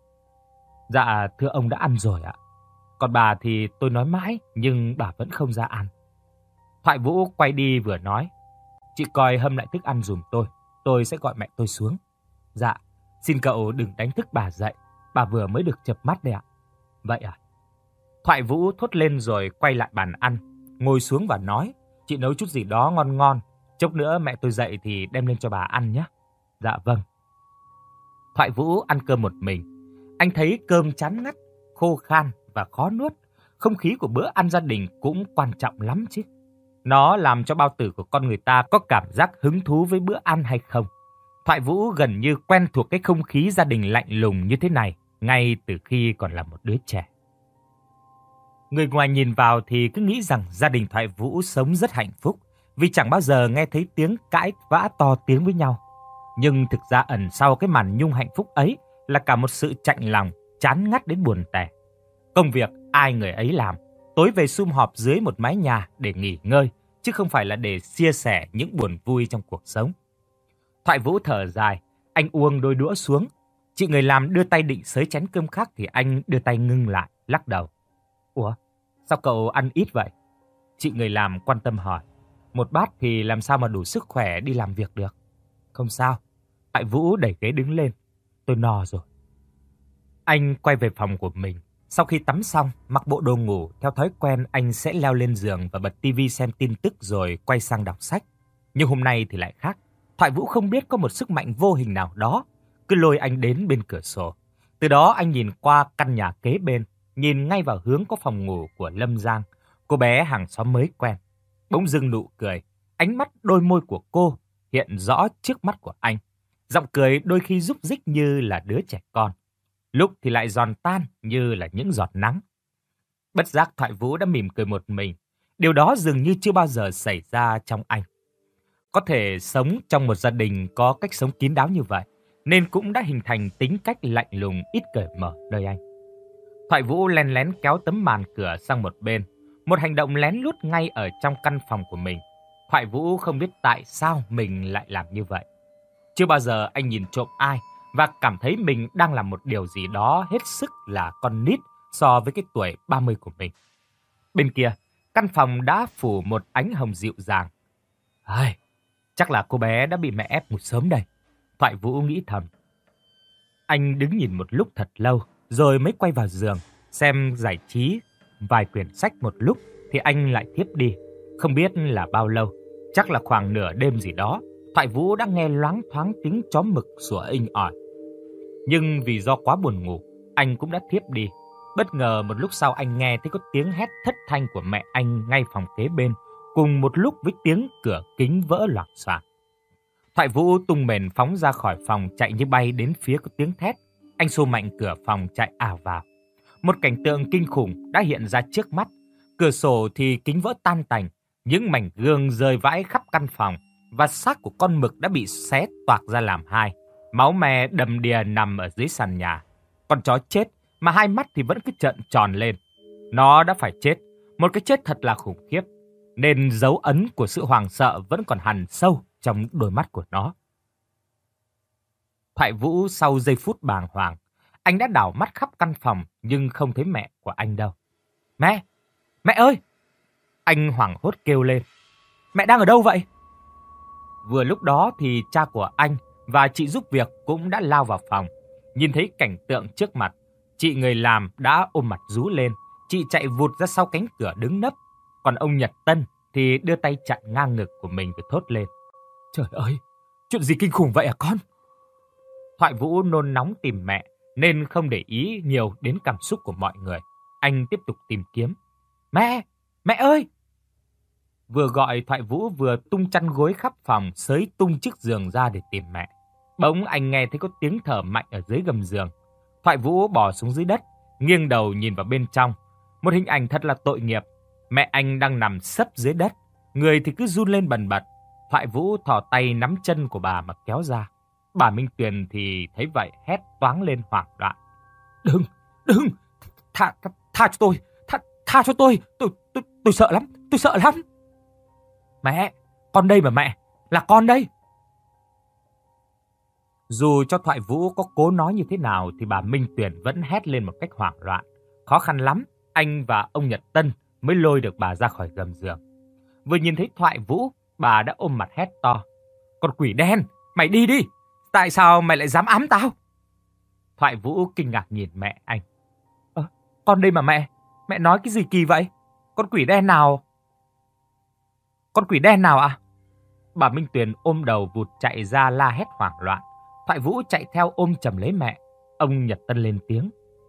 "Dạ thưa ông đã ăn rồi ạ. Còn bà thì tôi nói mãi nhưng bà vẫn không ra ăn." Thoại Vũ quay đi vừa nói: "Chị coi hâm lại thức ăn giùm tôi, tôi sẽ gọi mẹ tôi xuống." "Dạ, xin cậu đừng đánh thức bà dậy, bà vừa mới được chợp mắt đấy ạ." "Vậy à?" Thoại Vũ thốt lên rồi quay lại bàn ăn, ngồi xuống và nói: "Chị nấu chút gì đó ngon ngon, chốc nữa mẹ tôi dậy thì đem lên cho bà ăn nhé." "Dạ vâng." Thoại Vũ ăn cơm một mình. Anh thấy cơm chán ngắt, khô khan và khó nuốt. Không khí của bữa ăn gia đình cũng quan trọng lắm chứ. Nó làm cho bao tử của con người ta có cảm giác hứng thú với bữa ăn hay không. Thoại Vũ gần như quen thuộc cái không khí gia đình lạnh lùng như thế này ngay từ khi còn là một đứa trẻ. Người ngoài nhìn vào thì cứ nghĩ rằng gia đình Thoại Vũ sống rất hạnh phúc vì chẳng bao giờ nghe thấy tiếng cãi vã to tiếng với nhau. Nhưng thực ra ẩn sau cái màn nhung hạnh phúc ấy là cả một sự chạnh lòng, chán ngắt đến buồn tẻ. Công việc ai người ấy làm, tối về sum họp dưới một mái nhà để nghỉ ngơi, chứ không phải là để chia sẻ những buồn vui trong cuộc sống. Thoại Vũ thở dài, anh uông đôi đũa xuống. Chị người làm đưa tay định xới chén cơm khác thì anh đưa tay ngưng lại, lắc đầu. "Ủa, sao cậu ăn ít vậy?" Chị người làm quan tâm hỏi. "Một bát thì làm sao mà đủ sức khỏe đi làm việc được." "Không sao." Thoại Vũ đẩy ghế đứng lên. "Tôi no rồi." Anh quay về phòng của mình. Sau khi tắm xong, mặc bộ đồ ngủ, theo thói quen anh sẽ leo lên giường và bật tivi xem tin tức rồi quay sang đọc sách. Nhưng hôm nay thì lại khác. Thoại Vũ không biết có một sức mạnh vô hình nào đó cứ lôi anh đến bên cửa sổ. Từ đó anh nhìn qua căn nhà kế bên, nhìn ngay vào hướng có phòng ngủ của Lâm Giang, cô bé hàng xóm mới quen. Bỗng dưng nụ cười, ánh mắt đôi môi của cô hiện rõ trước mắt của anh. Giọng cười đôi khi rúc rích như là đứa trẻ con, lúc thì lại giòn tan như là những giọt nắng. Bất giác Thoại Vũ đã mỉm cười một mình. Điều đó dường như chưa bao giờ xảy ra trong anh. Có thể sống trong một gia đình có cách sống kín đáo như vậy, nên cũng đã hình thành tính cách lạnh lùng ít cởi mở nơi anh. Thoại Vũ len lén kéo tấm màn cửa sang một bên, một hành động lén lút ngay ở trong căn phòng của mình. Thoại Vũ không biết tại sao mình lại làm như vậy. Chưa bao giờ anh nhìn trộm ai và cảm thấy mình đang làm một điều gì đó hết sức là con nít so với cái tuổi ba mươi của mình. Bên kia, căn phòng đã phủ một ánh hồng dịu dàng. Ai, chắc là cô bé đã bị mẹ ép ngủ sớm đây. Thoại Vũ nghĩ thầm. Anh đứng nhìn một lúc thật lâu, rồi mới quay vào giường, xem giải trí vài quyển sách một lúc thì anh lại thiếp đi. Không biết là bao lâu, chắc là khoảng nửa đêm gì đó, Thoại Vũ đã nghe loáng thoáng tiếng chó mực sủa inh ỏi. Nhưng vì do quá buồn ngủ, anh cũng đã thiếp đi. Bất ngờ một lúc sau anh nghe thấy có tiếng hét thất thanh của mẹ anh ngay phòng kế bên, cùng một lúc với tiếng cửa kính vỡ loảng xoảng. Thoại Vũ tung mền phóng ra khỏi phòng, chạy như bay đến phía có tiếng thét. Anh xô mạnh cửa phòng chạy ào vào. Một cảnh tượng kinh khủng đã hiện ra trước mắt. Cửa sổ thì kính vỡ tan tành, những mảnh gương rơi vãi khắp căn phòng và xác của con mực đã bị xé toạc ra làm hai. Máu me đầm đìa nằm ở dưới sàn nhà. Con chó chết mà hai mắt thì vẫn cứ trợn tròn lên. Nó đã phải chết, một cái chết thật là khủng khiếp, nên dấu ấn của sự hoảng sợ vẫn còn hằn sâu trong đôi mắt của nó. Thoại Vũ sau giây phút bàng hoàng, anh đã đảo mắt khắp căn phòng nhưng không thấy mẹ của anh đâu. Mẹ! Mẹ ơi! Anh hoảng hốt kêu lên. Mẹ đang ở đâu vậy? Vừa lúc đó thì cha của anh và chị giúp việc cũng đã lao vào phòng. Nhìn thấy cảnh tượng trước mặt, chị người làm đã ôm mặt rú lên. Chị chạy vụt ra sau cánh cửa đứng nấp. Còn ông Nhật Tân thì đưa tay chặn ngang ngực của mình rồi thốt lên. Trời ơi! Chuyện gì kinh khủng vậy à con? Thoại Vũ nôn nóng tìm mẹ nên không để ý nhiều đến cảm xúc của mọi người. Anh tiếp tục tìm kiếm. Mẹ! Mẹ ơi! Vừa gọi Thoại Vũ vừa tung chăn gối khắp phòng, xới tung chiếc giường ra để tìm mẹ. Bỗng anh nghe thấy có tiếng thở mạnh ở dưới gầm giường. Thoại Vũ bò xuống dưới đất, nghiêng đầu nhìn vào bên trong. Một hình ảnh thật là tội nghiệp. Mẹ anh đang nằm sấp dưới đất, người thì cứ run lên bần bật. Thoại Vũ thò tay nắm chân của bà mà kéo ra. Bà Minh Tuyền thì thấy vậy hét toáng lên hoảng loạn. Đừng, đừng, tha, tha, tha cho tôi, tha, tha cho tôi, tôi, tôi, tôi sợ lắm, tôi sợ lắm. Mẹ, con đây mà mẹ, là con đây. Dù cho Thoại Vũ có cố nói như thế nào thì bà Minh Tuyền vẫn hét lên một cách hoảng loạn. Khó khăn lắm, anh và ông Nhật Tân mới lôi được bà ra khỏi gầm giường. Vừa nhìn thấy Thoại Vũ, bà đã ôm mặt hét to. Con quỷ đen, mày đi đi, tại sao mày lại dám ám tao? Thoại Vũ kinh ngạc nhìn mẹ anh. Ơ, con đây mà mẹ, mẹ nói cái gì kỳ vậy? Con quỷ đen nào? Con quỷ đen nào à? Bà Minh Tuyền ôm đầu vụt chạy ra la hét hoảng loạn. Thoại Vũ chạy theo ôm chầm lấy mẹ. Ông Nhật Tân lên tiếng.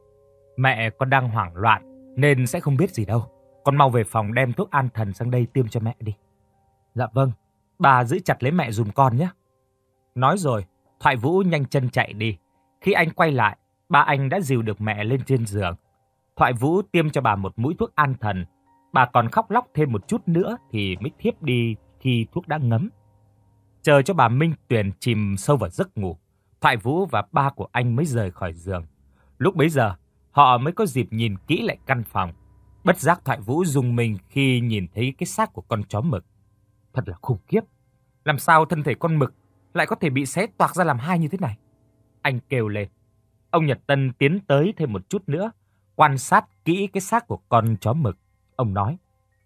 Mẹ con đang hoảng loạn nên sẽ không biết gì đâu. Con mau về phòng đem thuốc an thần sang đây tiêm cho mẹ đi. Dạ vâng, bà giữ chặt lấy mẹ dùm con nhé. Nói rồi, Thoại Vũ nhanh chân chạy đi. Khi anh quay lại, ba anh đã dìu được mẹ lên trên giường. Thoại Vũ tiêm cho bà một mũi thuốc an thần. Bà còn khóc lóc thêm một chút nữa thì mới thiếp đi khi thuốc đã ngấm. Chờ cho bà Minh Tuyền chìm sâu vào giấc ngủ, Thoại Vũ và ba của anh mới rời khỏi giường. Lúc bấy giờ, họ mới có dịp nhìn kỹ lại căn phòng. Bất giác Thoại Vũ rùng mình khi nhìn thấy cái xác của con chó mực. Thật là khủng khiếp. Làm sao thân thể con mực lại có thể bị xé toạc ra làm hai như thế này? Anh kêu lên. Ông Nhật Tân tiến tới thêm một chút nữa, quan sát kỹ cái xác của con chó mực. Ông nói.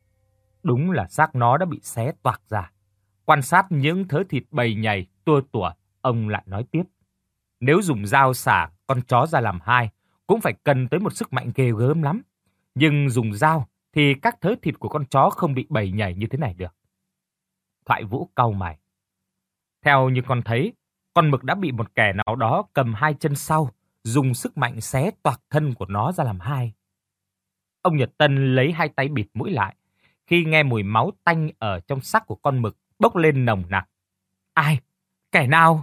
Đúng là xác nó đã bị xé toạc ra. Quan sát những thớ thịt bầy nhầy, tua tủa, ông lại nói tiếp. Nếu dùng dao xả con chó ra làm hai, cũng phải cần tới một sức mạnh ghê gớm lắm. Nhưng dùng dao thì các thớ thịt của con chó không bị bầy nhảy như thế này được. Thoại Vũ cau mày. Theo như con thấy, con mực đã bị một kẻ nào đó cầm hai chân sau, dùng sức mạnh xé toạc thân của nó ra làm hai. Ông Nhật Tân lấy hai tay bịt mũi lại, khi nghe mùi máu tanh ở trong xác của con mực bốc lên nồng nặc. Ai? Kẻ nào?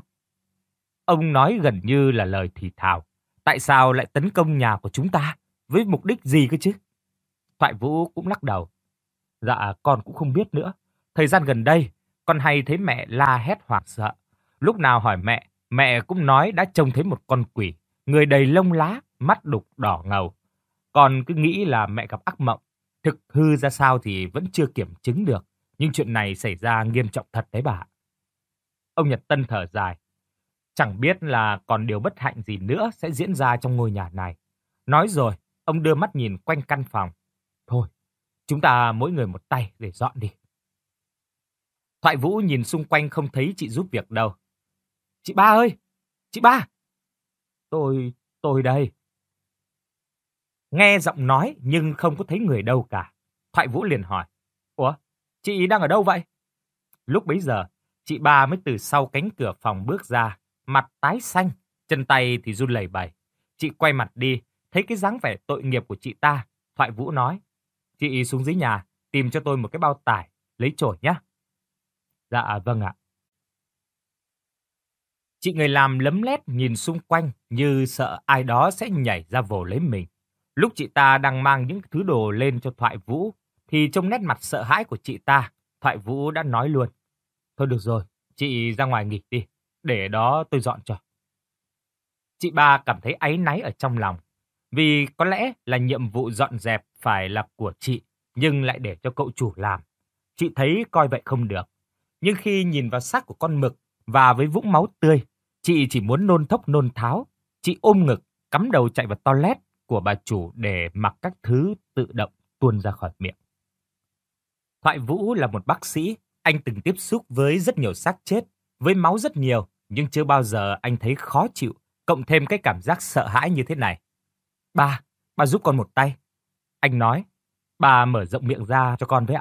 Ông nói gần như là lời thì thào. Tại sao lại tấn công nhà của chúng ta? Với mục đích gì cơ chứ? Thoại Vũ cũng lắc đầu. Dạ, con cũng không biết nữa. Thời gian gần đây, con hay thấy mẹ la hét hoảng sợ. Lúc nào hỏi mẹ, mẹ cũng nói đã trông thấy một con quỷ, người đầy lông lá, mắt đục đỏ ngầu. Con cứ nghĩ là mẹ gặp ác mộng. Thực hư ra sao thì vẫn chưa kiểm chứng được. Nhưng chuyện này xảy ra nghiêm trọng thật đấy bà. Ông Nhật Tân thở dài. Chẳng biết là còn điều bất hạnh gì nữa sẽ diễn ra trong ngôi nhà này. Nói rồi, ông đưa mắt nhìn quanh căn phòng. Thôi, chúng ta mỗi người một tay để dọn đi. Thoại Vũ nhìn xung quanh không thấy chị giúp việc đâu. Chị ba ơi! Chị ba! Tôi, tôi đây. Nghe giọng nói nhưng không có thấy người đâu cả. Thoại Vũ liền hỏi. Ủa, chị đang ở đâu vậy? Lúc bấy giờ, chị ba mới từ sau cánh cửa phòng bước ra, mặt tái xanh, chân tay thì run lẩy bẩy. Chị quay mặt đi, thấy cái dáng vẻ tội nghiệp của chị ta. Thoại Vũ nói, chị xuống dưới nhà, tìm cho tôi một cái bao tải, lấy chổi nhé. Dạ vâng ạ. Chị người làm lấm lét nhìn xung quanh như sợ ai đó sẽ nhảy ra vồ lấy mình. Lúc chị ta đang mang những thứ đồ lên cho Thoại Vũ, thì trong nét mặt sợ hãi của chị ta, Thoại Vũ đã nói luôn. Thôi được rồi, chị ra ngoài nghỉ đi, để đó tôi dọn cho. Chị ba cảm thấy áy náy ở trong lòng, vì có lẽ là nhiệm vụ dọn dẹp phải là của chị, nhưng lại để cho cậu chủ làm. Chị thấy coi vậy không được. Nhưng khi nhìn vào xác của con mực và với vũng máu tươi, chị chỉ muốn nôn thốc nôn tháo. Chị ôm ngực, cắm đầu chạy vào toilet của bà chủ để mặc các thứ tự động tuôn ra khỏi miệng. Thoại Vũ là một bác sĩ, anh từng tiếp xúc với rất nhiều xác chết, với máu rất nhiều, nhưng chưa bao giờ anh thấy khó chịu, cộng thêm cái cảm giác sợ hãi như thế này. Ba, ba giúp con một tay. Anh nói, bà mở rộng miệng ra cho con với ạ.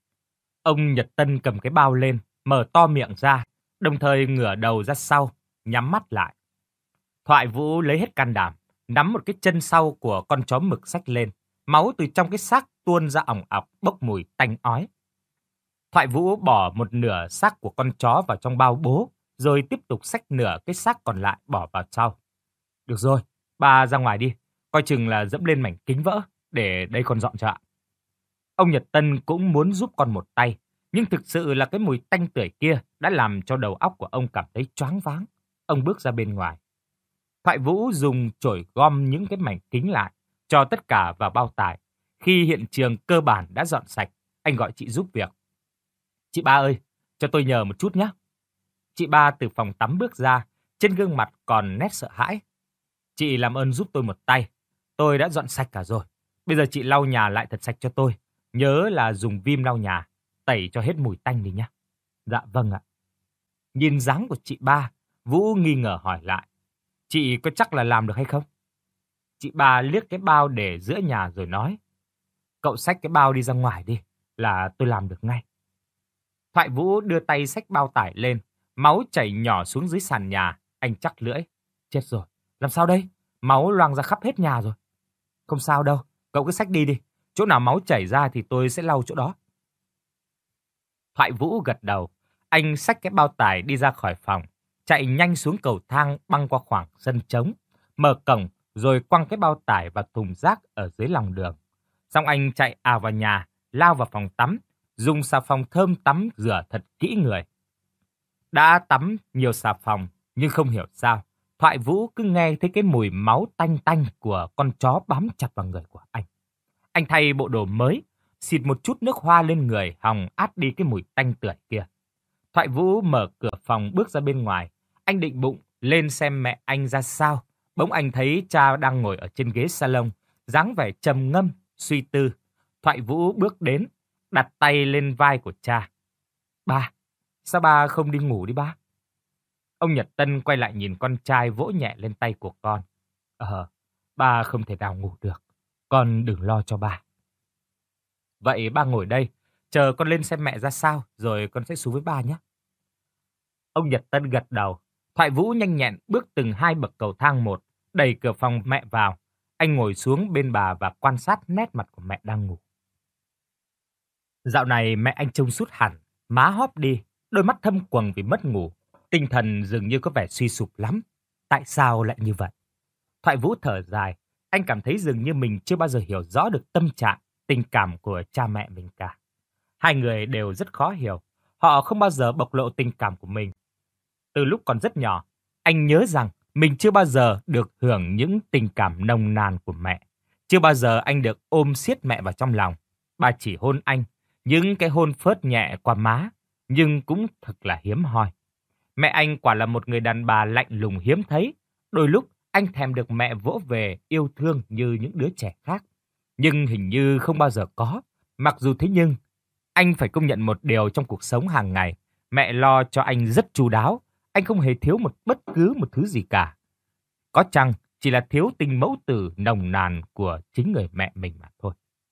Ông Nhật Tân cầm cái bao lên, mở to miệng ra, đồng thời ngửa đầu ra sau, nhắm mắt lại. Thoại Vũ lấy hết can đảm, nắm một cái chân sau của con chó mực xách lên. Máu từ trong cái xác tuôn ra ỏng ọc, bốc mùi tanh ói. Thoại Vũ bỏ một nửa xác của con chó vào trong bao bố, rồi tiếp tục xách nửa cái xác còn lại bỏ vào sau. Được rồi, bà ra ngoài đi, coi chừng là dẫm lên mảnh kính vỡ, để đây con dọn cho ạ. Ông Nhật Tân cũng muốn giúp con một tay, nhưng thực sự là cái mùi tanh tưởi kia đã làm cho đầu óc của ông cảm thấy choáng váng. Ông bước ra bên ngoài. Thoại Vũ dùng chổi gom những cái mảnh kính lại, cho tất cả vào bao tải. Khi hiện trường cơ bản đã dọn sạch, anh gọi chị giúp việc. Chị ba ơi, cho tôi nhờ một chút nhé. Chị ba từ phòng tắm bước ra, trên gương mặt còn nét sợ hãi. Chị làm ơn giúp tôi một tay. Tôi đã dọn sạch cả rồi. Bây giờ chị lau nhà lại thật sạch cho tôi. Nhớ là dùng vim lau nhà, tẩy cho hết mùi tanh đi nhé. Dạ vâng ạ. Nhìn dáng của chị ba, Vũ nghi ngờ hỏi lại. Chị có chắc là làm được hay không? Chị ba liếc cái bao để giữa nhà rồi nói. Cậu xách cái bao đi ra ngoài đi, là tôi làm được ngay. Thoại Vũ đưa tay xách bao tải lên, máu chảy nhỏ xuống dưới sàn nhà, anh chắc lưỡi. Chết rồi, làm sao đây? Máu loang ra khắp hết nhà rồi. Không sao đâu, cậu cứ xách đi đi, chỗ nào máu chảy ra thì tôi sẽ lau chỗ đó. Thoại Vũ gật đầu, anh xách cái bao tải đi ra khỏi phòng, chạy nhanh xuống cầu thang băng qua khoảng sân trống, mở cổng rồi quăng cái bao tải vào thùng rác ở dưới lòng đường. Xong anh chạy ào vào nhà, lao vào phòng tắm, dùng xà phòng thơm tắm rửa thật kỹ người. Đã tắm nhiều xà phòng, nhưng không hiểu sao, Thoại Vũ cứ nghe thấy cái mùi máu tanh tanh của con chó bám chặt vào người của anh. Anh thay bộ đồ mới, xịt một chút nước hoa lên người hòng át đi cái mùi tanh tưởi kia. Thoại Vũ mở cửa phòng bước ra bên ngoài. Anh định bụng lên xem mẹ anh ra sao. Bỗng anh thấy cha đang ngồi ở trên ghế salon, dáng vẻ trầm ngâm, suy tư. Thoại Vũ bước đến, đặt tay lên vai của cha. Ba, sao ba không đi ngủ đi ba? Ông Nhật Tân quay lại nhìn con trai vỗ nhẹ lên tay của con. Ờ, ba không thể nào ngủ được. Con đừng lo cho ba. Vậy ba ngồi đây, chờ con lên xem mẹ ra sao, rồi con sẽ xuống với ba nhé. Ông Nhật Tân gật đầu. Thoại Vũ nhanh nhẹn bước từng hai bậc cầu thang một, đẩy cửa phòng mẹ vào. Anh ngồi xuống bên bà và quan sát nét mặt của mẹ đang ngủ. Dạo này mẹ anh trông sút hẳn, má hóp đi, đôi mắt thâm quầng vì mất ngủ. Tinh thần dường như có vẻ suy sụp lắm. Tại sao lại như vậy? Thoại Vũ thở dài. Anh cảm thấy dường như mình chưa bao giờ hiểu rõ được tâm trạng, tình cảm của cha mẹ mình cả. Hai người đều rất khó hiểu. Họ không bao giờ bộc lộ tình cảm của mình. Từ lúc còn rất nhỏ, anh nhớ rằng mình chưa bao giờ được hưởng những tình cảm nồng nàn của mẹ. Chưa bao giờ anh được ôm siết mẹ vào trong lòng. Bà chỉ hôn anh, những cái hôn phớt nhẹ qua má, nhưng cũng thật là hiếm hoi. Mẹ anh quả là một người đàn bà lạnh lùng hiếm thấy. Đôi lúc anh thèm được mẹ vỗ về yêu thương như những đứa trẻ khác. Nhưng hình như không bao giờ có. Mặc dù thế nhưng, anh phải công nhận một điều trong cuộc sống hàng ngày. Mẹ lo cho anh rất chu đáo. Anh không hề thiếu một bất cứ một thứ gì cả. Có chăng chỉ là thiếu tình mẫu tử nồng nàn của chính người mẹ mình mà thôi.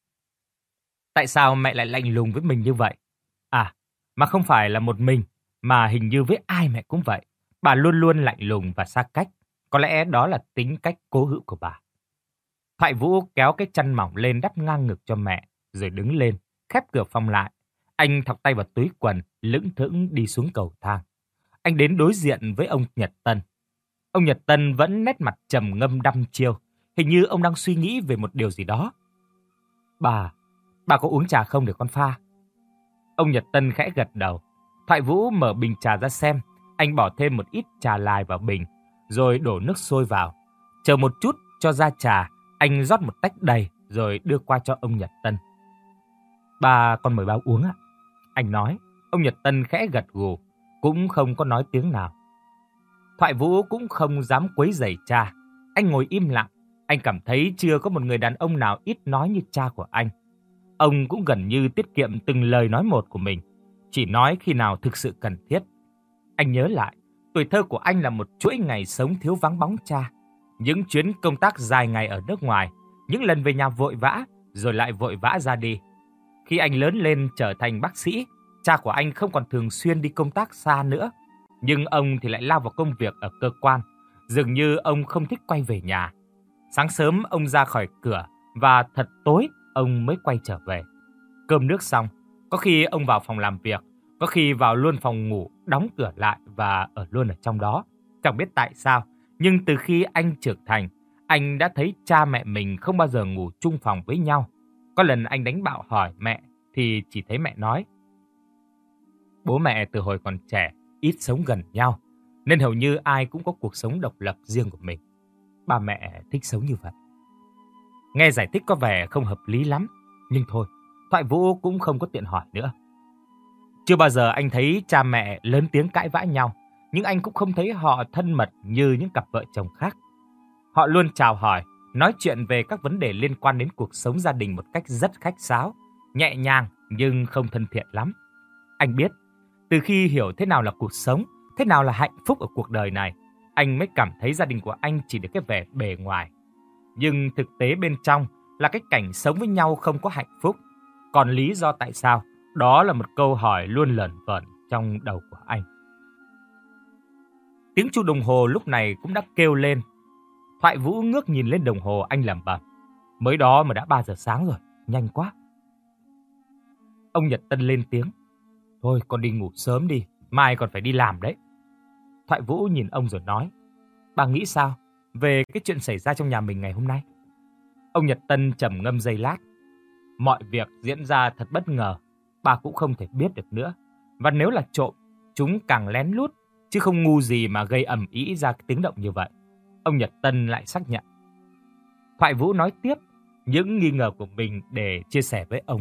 Tại sao mẹ lại lạnh lùng với mình như vậy? À, mà không phải là một mình, mà hình như với ai mẹ cũng vậy. Bà luôn luôn lạnh lùng và xa cách. Có lẽ đó là tính cách cố hữu của bà. Thoại Vũ kéo cái chăn mỏng lên đắp ngang ngực cho mẹ, rồi đứng lên, khép cửa phòng lại. Anh thọc tay vào túi quần, lững thững đi xuống cầu thang. Anh đến đối diện với ông Nhật Tân. Ông Nhật Tân vẫn nét mặt trầm ngâm đăm chiêu, hình như ông đang suy nghĩ về một điều gì đó. Bà, bà có uống trà không để con pha? Ông Nhật Tân khẽ gật đầu. Thoại Vũ mở bình trà ra xem, anh bỏ thêm một ít trà lài vào bình, rồi đổ nước sôi vào. Chờ một chút cho ra trà, anh rót một tách đầy rồi đưa qua cho ông Nhật Tân. Bà con mời bao uống ạ. Anh nói. Ông Nhật Tân khẽ gật gù, cũng không có nói tiếng nào. Thoại Vũ cũng không dám quấy rầy cha. Anh ngồi im lặng. Anh cảm thấy chưa có một người đàn ông nào ít nói như cha của anh. Ông cũng gần như tiết kiệm từng lời nói một của mình, chỉ nói khi nào thực sự cần thiết. Anh nhớ lại, tuổi thơ của anh là một chuỗi ngày sống thiếu vắng bóng cha. Những chuyến công tác dài ngày ở nước ngoài, những lần về nhà vội vã, rồi lại vội vã ra đi. Khi anh lớn lên trở thành bác sĩ, cha của anh không còn thường xuyên đi công tác xa nữa. Nhưng ông thì lại lao vào công việc ở cơ quan. Dường như ông không thích quay về nhà. Sáng sớm ông ra khỏi cửa và thật tối ông mới quay trở về. Cơm nước xong, có khi ông vào phòng làm việc, có khi vào luôn phòng ngủ, đóng cửa lại và ở luôn ở trong đó. Chẳng biết tại sao, nhưng từ khi anh trưởng thành, anh đã thấy cha mẹ mình không bao giờ ngủ chung phòng với nhau. Có lần anh đánh bạo hỏi mẹ thì chỉ thấy mẹ nói: bố mẹ từ hồi còn trẻ ít sống gần nhau, nên hầu như ai cũng có cuộc sống độc lập riêng của mình. Ba mẹ thích sống như vậy. Nghe giải thích có vẻ không hợp lý lắm, nhưng thôi, Thoại Vũ cũng không có tiện hỏi nữa. Chưa bao giờ anh thấy cha mẹ lớn tiếng cãi vã nhau, nhưng anh cũng không thấy họ thân mật như những cặp vợ chồng khác. Họ luôn chào hỏi, nói chuyện về các vấn đề liên quan đến cuộc sống gia đình một cách rất khách sáo, nhẹ nhàng nhưng không thân thiện lắm. Anh biết, từ khi hiểu thế nào là cuộc sống, thế nào là hạnh phúc ở cuộc đời này, anh mới cảm thấy gia đình của anh chỉ được cái vẻ bề ngoài. Nhưng thực tế bên trong là cái cảnh sống với nhau không có hạnh phúc. Còn lý do tại sao, đó là một câu hỏi luôn lởn vởn trong đầu của anh. Tiếng chuông đồng hồ lúc này cũng đã kêu lên. Thoại Vũ ngước nhìn lên đồng hồ, anh lẩm bẩm: mới đó mà đã ba giờ sáng rồi, nhanh quá. Ông Nhật Tân lên tiếng: thôi con đi ngủ sớm đi, mai còn phải đi làm đấy. Thoại Vũ nhìn ông rồi nói: bà nghĩ sao về cái chuyện xảy ra trong nhà mình ngày hôm nay? Ông Nhật Tân trầm ngâm giây lát: mọi việc diễn ra thật bất ngờ, bà cũng không thể biết được nữa. Và nếu là trộm, chúng càng lén lút, chứ không ngu gì mà gây ầm ĩ ra tiếng động như vậy. Ông Nhật Tân lại xác nhận. Thoại Vũ nói tiếp những nghi ngờ của mình để chia sẻ với ông.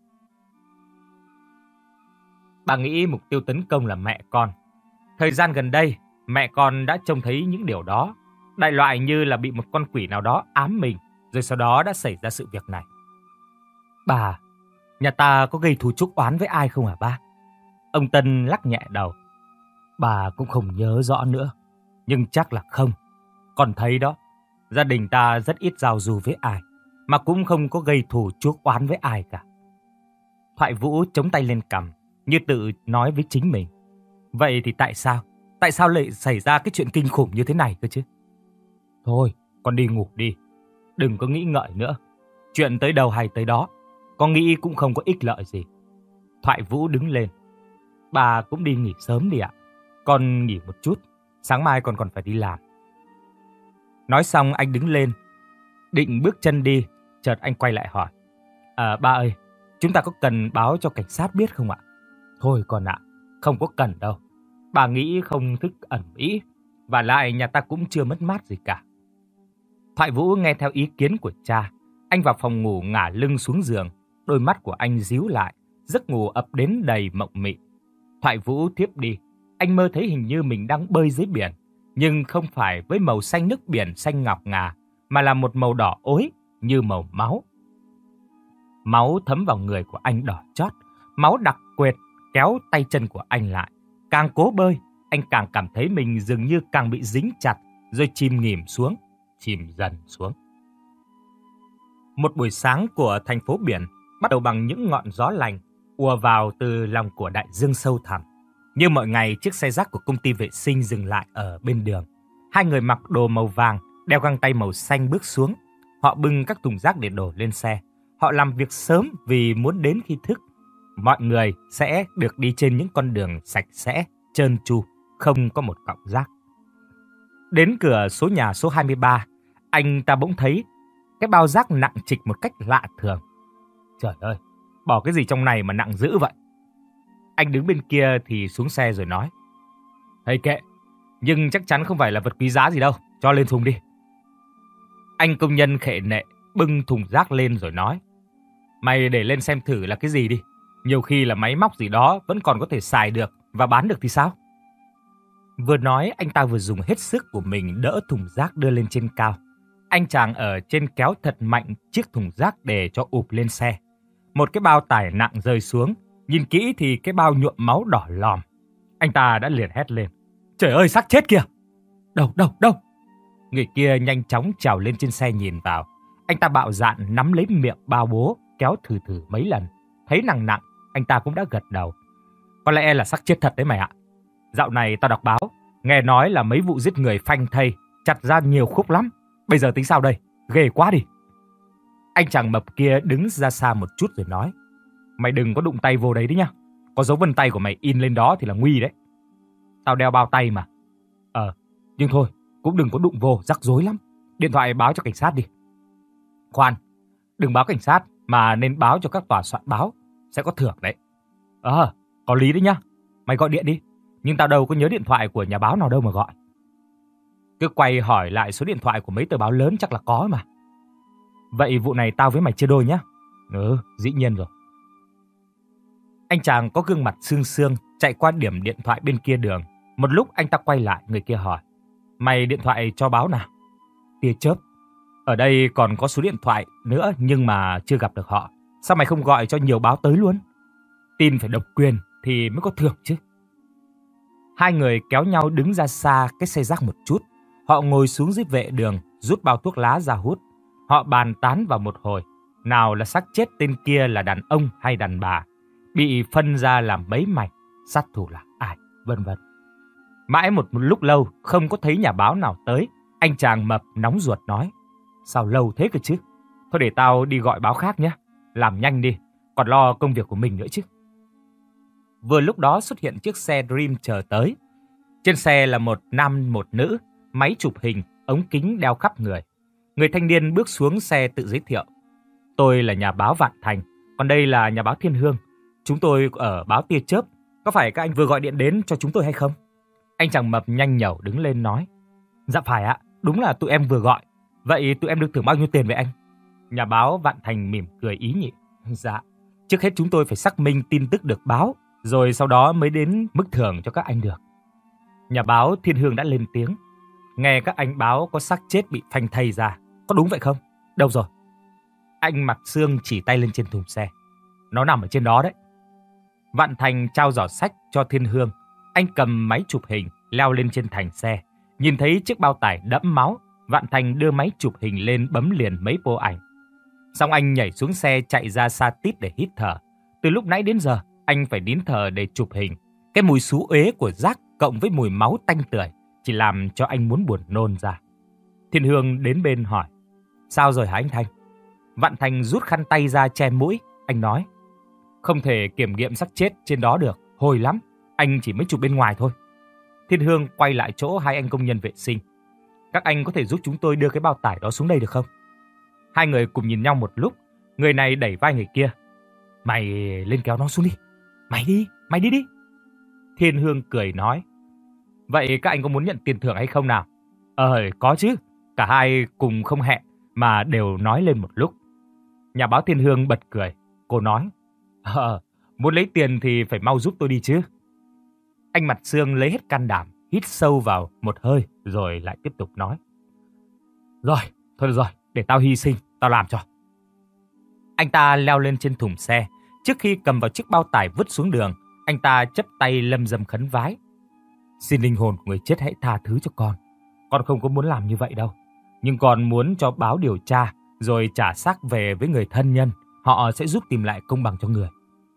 Bà nghĩ mục tiêu tấn công là mẹ con. Thời gian gần đây, mẹ con đã trông thấy những điều đó. Đại loại như là bị một con quỷ nào đó ám mình, rồi sau đó đã xảy ra sự việc này. Bà, nhà ta có gây thù chuốc oán với ai không hả ba? Ông Tân lắc nhẹ đầu. Bà cũng không nhớ rõ nữa, nhưng chắc là không. Còn thấy đó, gia đình ta rất ít giao du với ai, mà cũng không có gây thù chuốc oán với ai cả. Thoại Vũ chống tay lên cằm, như tự nói với chính mình. Vậy thì tại sao? Tại sao lại xảy ra cái chuyện kinh khủng như thế này cơ chứ? Thôi, con đi ngủ đi. Đừng có nghĩ ngợi nữa. Chuyện tới đâu hay tới đó. Con nghĩ cũng không có ích lợi gì. Thoại Vũ đứng lên. Bà cũng đi nghỉ sớm đi ạ. Con nghỉ một chút. Sáng mai con còn phải đi làm. Nói xong anh đứng lên, định bước chân đi. Chợt anh quay lại hỏi. À, ba ơi, chúng ta có cần báo cho cảnh sát biết không ạ? Thôi con ạ, không có cần đâu. Bà nghĩ không thích ẩn ý. Và lại nhà ta cũng chưa mất mát gì cả. Thoại Vũ nghe theo ý kiến của cha. Anh vào phòng ngủ ngả lưng xuống giường. Đôi mắt của anh díu lại. Giấc ngủ ập đến đầy mộng mị. Thoại Vũ thiếp đi. anh mơ thấy hình như mình đang bơi dưới biển, nhưng không phải với màu xanh nước biển xanh ngọc ngà, mà là một màu đỏ ối như màu máu. Máu thấm vào người của anh đỏ chót, máu đặc quệt kéo tay chân của anh lại. Càng cố bơi, anh càng cảm thấy mình dường như càng bị dính chặt, rồi chìm nghỉm xuống, chìm dần xuống. Một buổi sáng của thành phố biển bắt đầu bằng những ngọn gió lành ùa vào từ lòng của đại dương sâu thẳm. Như mọi ngày, chiếc xe rác của công ty vệ sinh dừng lại ở bên đường. Hai người mặc đồ màu vàng, đeo găng tay màu xanh bước xuống. Họ bưng các thùng rác để đổ lên xe. Họ làm việc sớm vì muốn đến khi thức, mọi người sẽ được đi trên những con đường sạch sẽ, trơn tru, không có một cọng rác. Đến cửa số nhà số hai mươi ba, anh ta bỗng thấy cái bao rác nặng trịch một cách lạ thường. Trời ơi, bỏ cái gì trong này mà nặng dữ vậy? Anh đứng bên kia thì xuống xe rồi nói. Thầy kệ, nhưng chắc chắn không phải là vật quý giá gì đâu, cho lên thùng đi. Anh công nhân khệ nệ bưng thùng rác lên rồi nói. Mày để lên xem thử là cái gì đi. Nhiều khi là máy móc gì đó vẫn còn có thể xài được và bán được thì sao? Vừa nói, anh ta vừa dùng hết sức của mình đỡ thùng rác đưa lên trên cao. Anh chàng ở trên kéo thật mạnh chiếc thùng rác để cho ụp lên xe. Một cái bao tải nặng rơi xuống. Nhìn kỹ thì cái bao nhuộm máu đỏ lòm. Anh ta đã liền hét lên. Trời ơi, xác chết kìa! Đâu, đâu, đâu? Người kia nhanh chóng trèo lên trên xe nhìn vào. Anh ta bạo dạn nắm lấy miệng bao bố, kéo thử thử mấy lần. Thấy nặng nặng, anh ta cũng đã gật đầu. Có lẽ là xác chết thật đấy mày ạ. Dạo này tao đọc báo, nghe nói là mấy vụ giết người phanh thây, chặt ra nhiều khúc lắm. Bây giờ tính sao đây? Ghê quá đi. Anh chàng mập kia đứng ra xa một chút rồi nói. Mày đừng có đụng tay vô đấy đấy nhá. Có dấu vân tay của mày in lên đó thì là nguy đấy. Tao đeo bao tay mà. Ờ, nhưng thôi, cũng đừng có đụng vô, rắc rối lắm. Điện thoại báo cho cảnh sát đi. Khoan, đừng báo cảnh sát mà nên báo cho các tòa soạn báo. Sẽ có thưởng đấy. Ờ, có lý đấy nhá. Mày gọi điện đi. Nhưng tao đâu có nhớ điện thoại của nhà báo nào đâu mà gọi. Cứ quay hỏi lại số điện thoại của mấy tờ báo lớn chắc là có mà. Vậy vụ này tao với mày chia đôi nhá. Ừ, dĩ nhiên rồi. Anh chàng có gương mặt sương sương chạy qua điểm điện thoại bên kia đường. Một lúc anh ta quay lại, người kia hỏi. Mày điện thoại cho báo nào? Tia chớp. Ở đây còn có số điện thoại nữa nhưng mà chưa gặp được họ. Sao mày không gọi cho nhiều báo tới luôn? Tin phải độc quyền thì mới có thưởng chứ. Hai người kéo nhau đứng ra xa cái xe rác một chút. Họ ngồi xuống dưới vệ đường, rút bao thuốc lá ra hút. Họ bàn tán vào một hồi. Nào là xác chết tên kia là đàn ông hay đàn bà, bị phân ra làm mấy mảnh, sát thủ là ai, vân vân. Mãi một, một lúc lâu không có thấy nhà báo nào tới. Anh chàng mập nóng ruột nói. Sao lâu thế cơ chứ? Thôi để tao đi gọi báo khác nhé. Làm nhanh đi, còn lo công việc của mình nữa chứ. Vừa lúc đó xuất hiện chiếc xe Dream chờ tới. Trên xe là một nam một nữ, máy chụp hình, ống kính đeo khắp người. Người thanh niên bước xuống xe tự giới thiệu. Tôi là nhà báo Vạn Thành, còn đây là nhà báo Thiên Hương. Chúng tôi ở báo Tia Chớp. Có phải các anh vừa gọi điện đến cho chúng tôi hay không? Anh chàng mập nhanh nhẩu đứng lên nói. Dạ phải ạ, đúng là tụi em vừa gọi. Vậy tụi em được thưởng bao nhiêu tiền vậy anh? Nhà báo Vạn Thành mỉm cười ý nhị. Dạ, trước hết chúng tôi phải xác minh tin tức được báo, rồi sau đó mới đến mức thưởng cho các anh được. Nhà báo Thiên Hương đã lên tiếng. Nghe các anh báo có xác chết bị phanh thây ra, có đúng vậy không? Đâu rồi? Anh Mặt Xương chỉ tay lên trên thùng xe. Nó nằm ở trên đó đấy. Vạn Thành trao giỏ sách cho Thiên Hương. Anh cầm máy chụp hình, leo lên trên thành xe. Nhìn thấy chiếc bao tải đẫm máu, Vạn Thành đưa máy chụp hình lên bấm liền mấy bộ ảnh. Xong anh nhảy xuống xe chạy ra xa tít để hít thở. Từ lúc nãy đến giờ, anh phải nín thở để chụp hình. Cái mùi xú uế của rác cộng với mùi máu tanh tưởi chỉ làm cho anh muốn buồn nôn ra. Thiên Hương đến bên hỏi. Sao rồi hả anh Thành? Vạn Thành rút khăn tay ra che mũi. Anh nói. Không thể kiểm nghiệm xác chết trên đó được. Hôi lắm. Anh chỉ mới chụp bên ngoài thôi. Thiên Hương quay lại chỗ hai anh công nhân vệ sinh. Các anh có thể giúp chúng tôi đưa cái bao tải đó xuống đây được không? Hai người cùng nhìn nhau một lúc. Người này đẩy vai người kia. Mày lên kéo nó xuống đi. Mày đi, mày đi đi. Thiên Hương cười nói. Vậy các anh có muốn nhận tiền thưởng hay không nào? Ờ, có chứ. Cả hai cùng không hẹn mà đều nói lên một lúc. Nhà báo Thiên Hương bật cười. Cô nói. Ờ, muốn lấy tiền thì phải mau giúp tôi đi chứ. Anh Mặt Xương lấy hết can đảm, hít sâu vào một hơi rồi lại tiếp tục nói. Rồi, thôi được rồi, để tao hy sinh, tao làm cho. Anh ta leo lên trên thùng xe. Trước khi cầm vào chiếc bao tải vứt xuống đường, anh ta chắp tay lâm dâm khấn vái. Xin linh hồn của người chết hãy tha thứ cho con. Con không có muốn làm như vậy đâu. Nhưng con muốn cho báo điều tra, rồi trả xác về với người thân nhân. Họ sẽ giúp tìm lại công bằng cho người.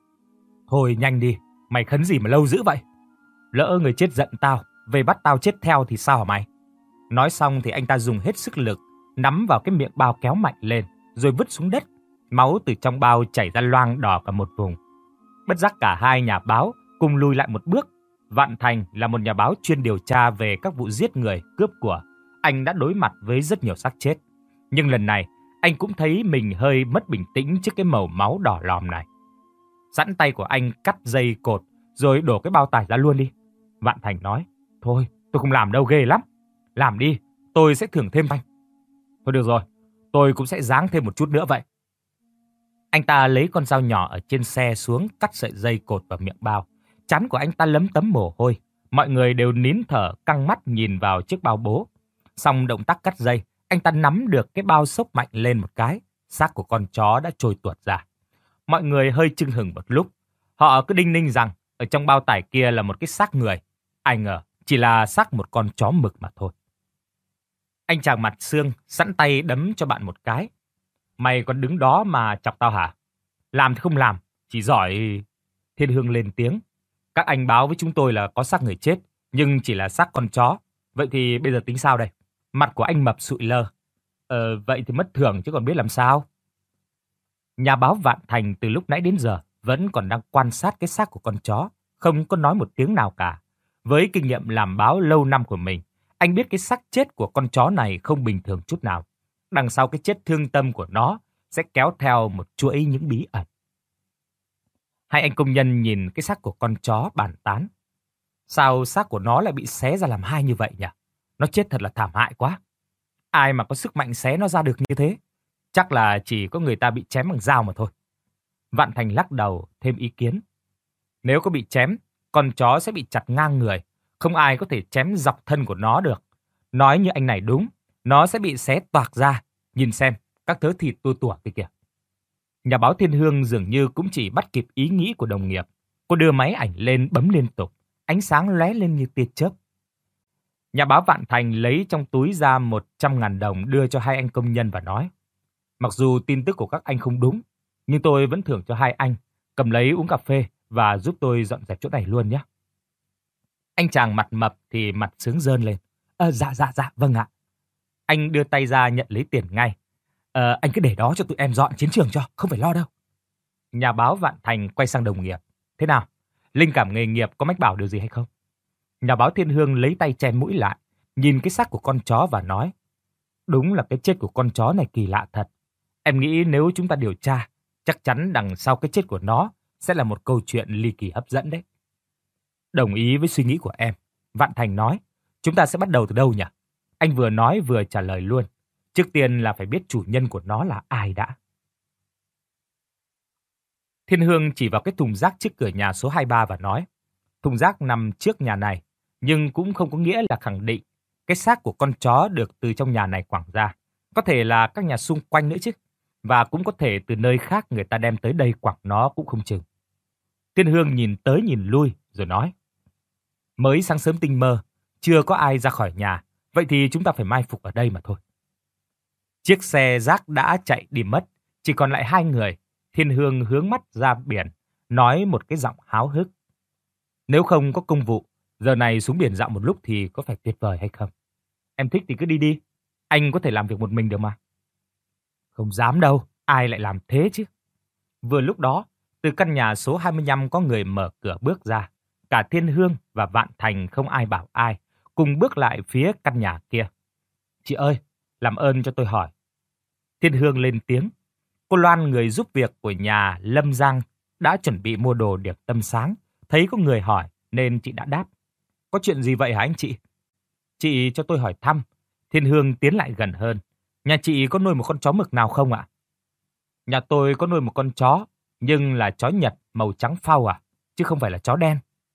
Thôi nhanh đi, mày khấn gì mà lâu dữ vậy? Lỡ người chết giận tao, về bắt tao chết theo thì sao hả mày? Nói xong thì anh ta dùng hết sức lực, nắm vào cái miệng bao kéo mạnh lên, rồi vứt xuống đất. Máu từ trong bao chảy ra loang đỏ cả một vùng. Bất giác cả hai nhà báo cùng lùi lại một bước. Vạn Thành là một nhà báo chuyên điều tra về các vụ giết người, cướp của. Anh đã đối mặt với rất nhiều xác chết. Nhưng lần này, anh cũng thấy mình hơi mất bình tĩnh trước cái màu máu đỏ lòm này. Sẵn tay của anh cắt dây cột, rồi đổ cái bao tải ra luôn đi. Vạn Thành nói, thôi, tôi không làm đâu, ghê lắm. Làm đi, tôi sẽ thưởng thêm anh. Thôi được rồi, tôi cũng sẽ giáng thêm một chút nữa vậy. Anh ta lấy con dao nhỏ ở trên xe xuống, cắt sợi dây cột vào miệng bao. Trán của anh ta lấm tấm mồ hôi. Mọi người đều nín thở, căng mắt nhìn vào chiếc bao bố. Xong động tác cắt dây, anh ta nắm được cái bao xốc mạnh lên một cái. Xác của con chó đã trôi tuột ra. Mọi người hơi chưng hửng một lúc. Họ cứ đinh ninh rằng ở trong bao tải kia là một cái xác người. Ai ngờ chỉ là xác một con chó mực mà thôi. Anh chàng Mặt Xương sẵn tay đấm cho bạn một cái. Mày còn đứng đó mà chọc tao hả? Làm thì không làm, chỉ giỏi... Thiên Hương lên tiếng. Các anh báo với chúng tôi là có xác người chết, nhưng chỉ là xác con chó. Vậy thì bây giờ tính sao đây? Mặt của anh mập sụi lơ. Ờ, vậy thì mất thưởng chứ còn biết làm sao. Nhà báo Vạn Thành từ lúc nãy đến giờ vẫn còn đang quan sát cái xác của con chó, không có nói một tiếng nào cả. Với kinh nghiệm làm báo lâu năm của mình, anh biết cái xác chết của con chó này không bình thường chút nào. Đằng sau cái chết thương tâm của nó sẽ kéo theo một chuỗi những bí ẩn. Hai anh công nhân nhìn cái xác của con chó bàn tán. Sao xác của nó lại bị xé ra làm hai như vậy nhỉ? Nó chết thật là thảm hại quá. Ai mà có sức mạnh xé nó ra được như thế? Chắc là chỉ có người ta bị chém bằng dao mà thôi. Vạn Thành lắc đầu thêm ý kiến. Nếu có bị chém, con chó sẽ bị chặt ngang người. Không ai có thể chém dọc thân của nó được. Nói như anh này đúng, nó sẽ bị xé toạc ra. Nhìn xem, các thớ thịt tua tủa kia kìa. Nhà báo Thiên Hương dường như cũng chỉ bắt kịp ý nghĩ của đồng nghiệp. Cô đưa máy ảnh lên bấm liên tục, ánh sáng lóe lên như tia chớp. Nhà báo Vạn Thành lấy trong túi ra một trăm ngàn đồng đưa cho hai anh công nhân và nói. Mặc dù tin tức của các anh không đúng, nhưng tôi vẫn thưởng cho hai anh. Cầm lấy uống cà phê và giúp tôi dọn dẹp chỗ này luôn nhé. Anh chàng mặt mập thì mặt sướng rơn lên. À, dạ dạ dạ, vâng ạ. Anh đưa tay ra nhận lấy tiền ngay. À, anh cứ để đó cho tụi em dọn chiến trường cho, không phải lo đâu. Nhà báo Vạn Thành quay sang đồng nghiệp. Thế nào? Linh cảm nghề nghiệp có mách bảo điều gì hay không? Nhà báo Thiên Hương lấy tay che mũi lại, nhìn cái xác của con chó và nói. Đúng là cái chết của con chó này kỳ lạ thật. Em nghĩ nếu chúng ta điều tra, chắc chắn đằng sau cái chết của nó sẽ là một câu chuyện ly kỳ hấp dẫn đấy. Đồng ý với suy nghĩ của em. Vạn Thành nói, chúng ta sẽ bắt đầu từ đâu nhỉ? Anh vừa nói vừa trả lời luôn. Trước tiên là phải biết chủ nhân của nó là ai đã. Thiên Hương chỉ vào cái thùng rác trước cửa nhà số hai mươi ba và nói, thùng rác nằm trước nhà này, nhưng cũng không có nghĩa là khẳng định cái xác của con chó được từ trong nhà này quẳng ra. Có thể là các nhà xung quanh nữa chứ. Và cũng có thể từ nơi khác người ta đem tới đây quẳng nó cũng không chừng. Thiên Hương nhìn tới nhìn lui rồi nói, mới sáng sớm tinh mơ, chưa có ai ra khỏi nhà, vậy thì chúng ta phải mai phục ở đây mà thôi. Chiếc xe rác đã chạy đi mất, chỉ còn lại hai người. Thiên Hương hướng mắt ra biển, nói một cái giọng háo hức. Nếu không có công vụ, giờ này xuống biển dạo một lúc thì có phải tuyệt vời hay không? Em thích thì cứ đi đi, anh có thể làm việc một mình được mà. Không dám đâu, ai lại làm thế chứ? Vừa lúc đó, từ căn nhà số hai mươi lăm có người mở cửa bước ra. Cả Thiên Hương và Vạn Thành không ai bảo ai, cùng bước lại phía căn nhà kia. Chị ơi, làm ơn cho tôi hỏi. Thiên Hương lên tiếng. Cô Loan, người giúp việc của nhà Lâm Giang, đã chuẩn bị mua đồ điểm tâm sáng. Thấy có người hỏi nên chị đã đáp. Có chuyện gì vậy hả anh chị? Chị cho tôi hỏi thăm. Thiên Hương tiến lại gần hơn. Nhà chị có nuôi một con chó mực nào không ạ? Nhà tôi có nuôi một con chó, nhưng là chó Nhật màu trắng phau à, chứ không phải là chó đen.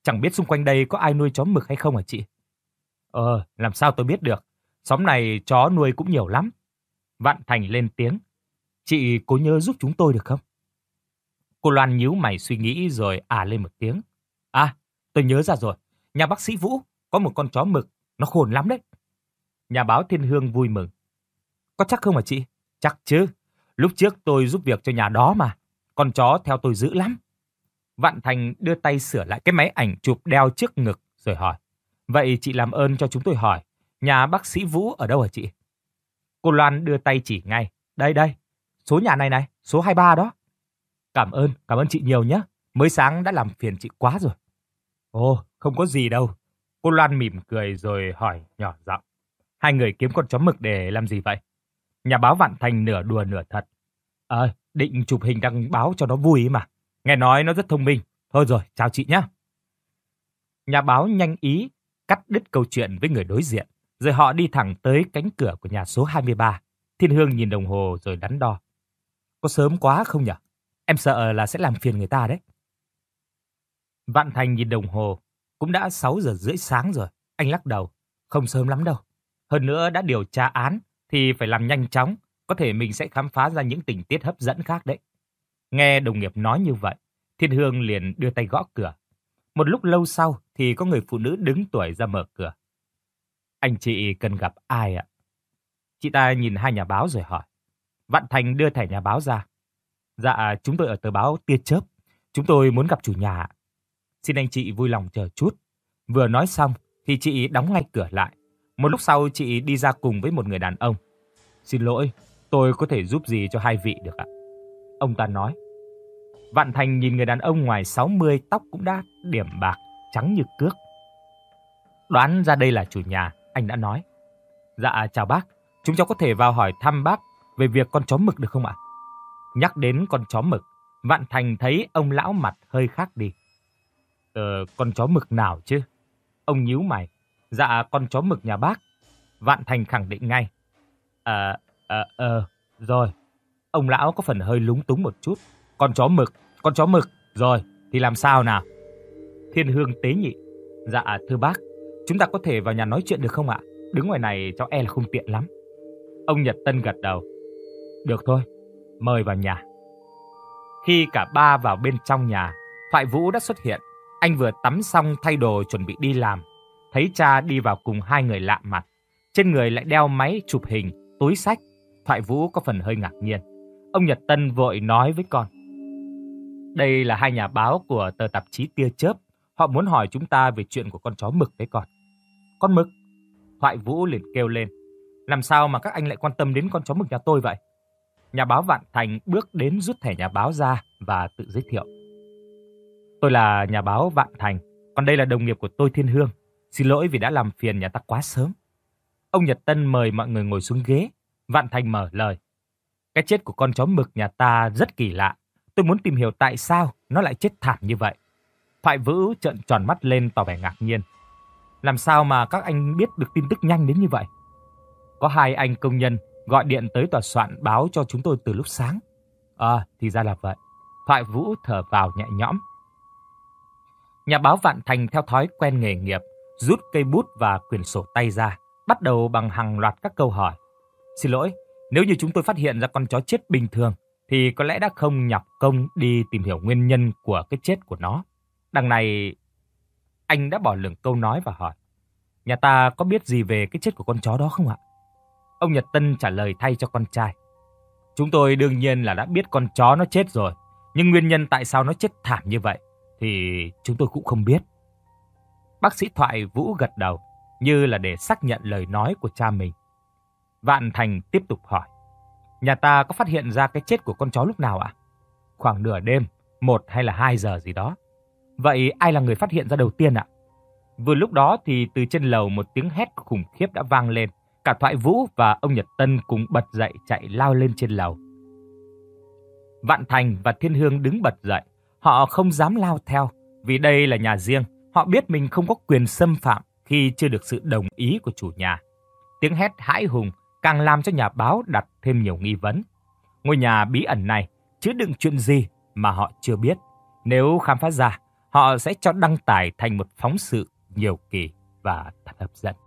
Chẳng biết xung quanh đây có ai nuôi chó mực hay không hả chị? Ờ, làm sao tôi biết được. Xóm này chó nuôi cũng nhiều lắm. Vạn Thành lên tiếng. Chị cố nhớ giúp chúng tôi được không? Cô Loan nhíu mày suy nghĩ rồi à lên một tiếng. À, tôi nhớ ra rồi. Nhà bác sĩ Vũ có một con chó mực. Nó khôn lắm đấy. Nhà báo Thiên Hương vui mừng. Có chắc không hả chị? Chắc chứ. Lúc trước tôi giúp việc cho nhà đó mà. Con chó theo tôi dữ lắm. Vạn Thành đưa tay sửa lại cái máy ảnh chụp đeo trước ngực rồi hỏi. Vậy chị làm ơn cho chúng tôi hỏi. Nhà bác sĩ Vũ ở đâu hả chị? Cô Loan đưa tay chỉ ngay. Đây đây. Số nhà này này. Số hai mươi ba đó. Cảm ơn. Cảm ơn chị nhiều nhé. Mới sáng đã làm phiền chị quá rồi. Ồ, không có gì đâu. Cô Loan mỉm cười rồi hỏi nhỏ giọng. Hai người kiếm con chó mực để làm gì vậy? Nhà báo Vạn Thành nửa đùa nửa thật. Ờ, định chụp hình đăng báo cho nó vui ấy mà. Nghe nói nó rất thông minh. Thôi rồi, chào chị nhé. Nhà báo nhanh ý cắt đứt câu chuyện với người đối diện. Rồi họ đi thẳng tới cánh cửa của nhà số hai mươi ba. Thiên Hương nhìn đồng hồ rồi đắn đo. Có sớm quá không nhỉ? Em sợ là sẽ làm phiền người ta đấy. Vạn Thành nhìn đồng hồ. Cũng đã sáu giờ rưỡi sáng rồi. Anh lắc đầu. Không sớm lắm đâu. Hơn nữa đã điều tra án thì phải làm nhanh chóng. Có thể mình sẽ khám phá ra những tình tiết hấp dẫn khác đấy. Nghe đồng nghiệp nói như vậy, Thiên Hương liền đưa tay gõ cửa. Một lúc lâu sau thì có người phụ nữ đứng tuổi ra mở cửa. Anh chị cần gặp ai ạ? Chị ta nhìn hai nhà báo rồi hỏi. Vạn Thành đưa thẻ nhà báo ra. Dạ, chúng tôi ở tờ báo Tia Chớp. Chúng tôi muốn gặp chủ nhà. Xin anh chị vui lòng chờ chút. Vừa nói xong thì chị đóng ngay cửa lại. Một lúc sau chị đi ra cùng với một người đàn ông. Xin lỗi, tôi có thể giúp gì cho hai vị được ạ? Ông ta nói. Vạn Thành nhìn người đàn ông ngoài sáu mươi, tóc cũng đã điểm bạc, trắng như cước. Đoán ra đây là chủ nhà, anh đã nói. Dạ, chào bác, chúng cháu có thể vào hỏi thăm bác về việc con chó mực được không ạ? Nhắc đến con chó mực, Vạn Thành thấy ông lão mặt hơi khác đi. Ờ, con chó mực nào chứ? Ông nhíu mày. Dạ, con chó mực nhà bác. Vạn Thành khẳng định ngay. Ờ, ờ, ờ, rồi. Ông lão có phần hơi lúng túng một chút. Con chó mực, con chó mực, rồi, thì làm sao nào? Thiên Hương tế nhị. Dạ, thưa bác, chúng ta có thể vào nhà nói chuyện được không ạ? Đứng ngoài này cháu e là không tiện lắm. Ông Nhật Tân gật đầu. Được thôi, mời vào nhà. Khi cả ba vào bên trong nhà, Thoại Vũ đã xuất hiện. Anh vừa tắm xong thay đồ chuẩn bị đi làm. Thấy cha đi vào cùng hai người lạ mặt. Trên người lại đeo máy chụp hình, túi xách. Thoại Vũ có phần hơi ngạc nhiên. Ông Nhật Tân vội nói với con. Đây là hai nhà báo của tờ tạp chí Tia Chớp. Họ muốn hỏi chúng ta về chuyện của con chó mực đấy con. Con mực? Thoại Vũ liền kêu lên. Làm sao mà các anh lại quan tâm đến con chó mực nhà tôi vậy? Nhà báo Vạn Thành bước đến rút thẻ nhà báo ra và tự giới thiệu. Tôi là nhà báo Vạn Thành, còn đây là đồng nghiệp của tôi Thiên Hương. Xin lỗi vì đã làm phiền nhà ta quá sớm. Ông Nhật Tân mời mọi người ngồi xuống ghế. Vạn Thành mở lời. Cái chết của con chó mực nhà ta rất kỳ lạ. Tôi muốn tìm hiểu tại sao nó lại chết thảm như vậy. Thoại Vũ trợn tròn mắt lên tỏ vẻ ngạc nhiên. Làm sao mà các anh biết được tin tức nhanh đến như vậy? Có hai anh công nhân gọi điện tới tòa soạn báo cho chúng tôi từ lúc sáng. À, thì ra là vậy. Thoại Vũ thở vào nhẹ nhõm. Nhà báo Vạn Thành theo thói quen nghề nghiệp, rút cây bút và quyển sổ tay ra, bắt đầu bằng hàng loạt các câu hỏi. Xin lỗi, nếu như chúng tôi phát hiện ra con chó chết bình thường, thì có lẽ đã không nhọc công đi tìm hiểu nguyên nhân của cái chết của nó. Đằng này, anh đã bỏ lửng câu nói và hỏi. Nhà ta có biết gì về cái chết của con chó đó không ạ? Ông Nhật Tân trả lời thay cho con trai. Chúng tôi đương nhiên là đã biết con chó nó chết rồi, nhưng nguyên nhân tại sao nó chết thảm như vậy thì chúng tôi cũng không biết. Bác sĩ Thoại Vũ gật đầu, như là để xác nhận lời nói của cha mình. Vạn Thành tiếp tục hỏi. Nhà ta có phát hiện ra cái chết của con chó lúc nào ạ? Khoảng nửa đêm, một hay là hai giờ gì đó. Vậy ai là người phát hiện ra đầu tiên ạ? Vừa lúc đó thì từ trên lầu một tiếng hét khủng khiếp đã vang lên. Cả Thoại Vũ và ông Nhật Tân cùng bật dậy chạy lao lên trên lầu. Vạn Thành và Thiên Hương đứng bật dậy. Họ không dám lao theo, vì đây là nhà riêng. Họ biết mình không có quyền xâm phạm khi chưa được sự đồng ý của chủ nhà. Tiếng hét hãi hùng càng làm cho nhà báo đặt thêm nhiều nghi vấn. Ngôi nhà bí ẩn này chứa đựng chuyện gì mà họ chưa biết. Nếu khám phá ra, họ sẽ cho đăng tải thành một phóng sự nhiều kỳ và thật hấp dẫn.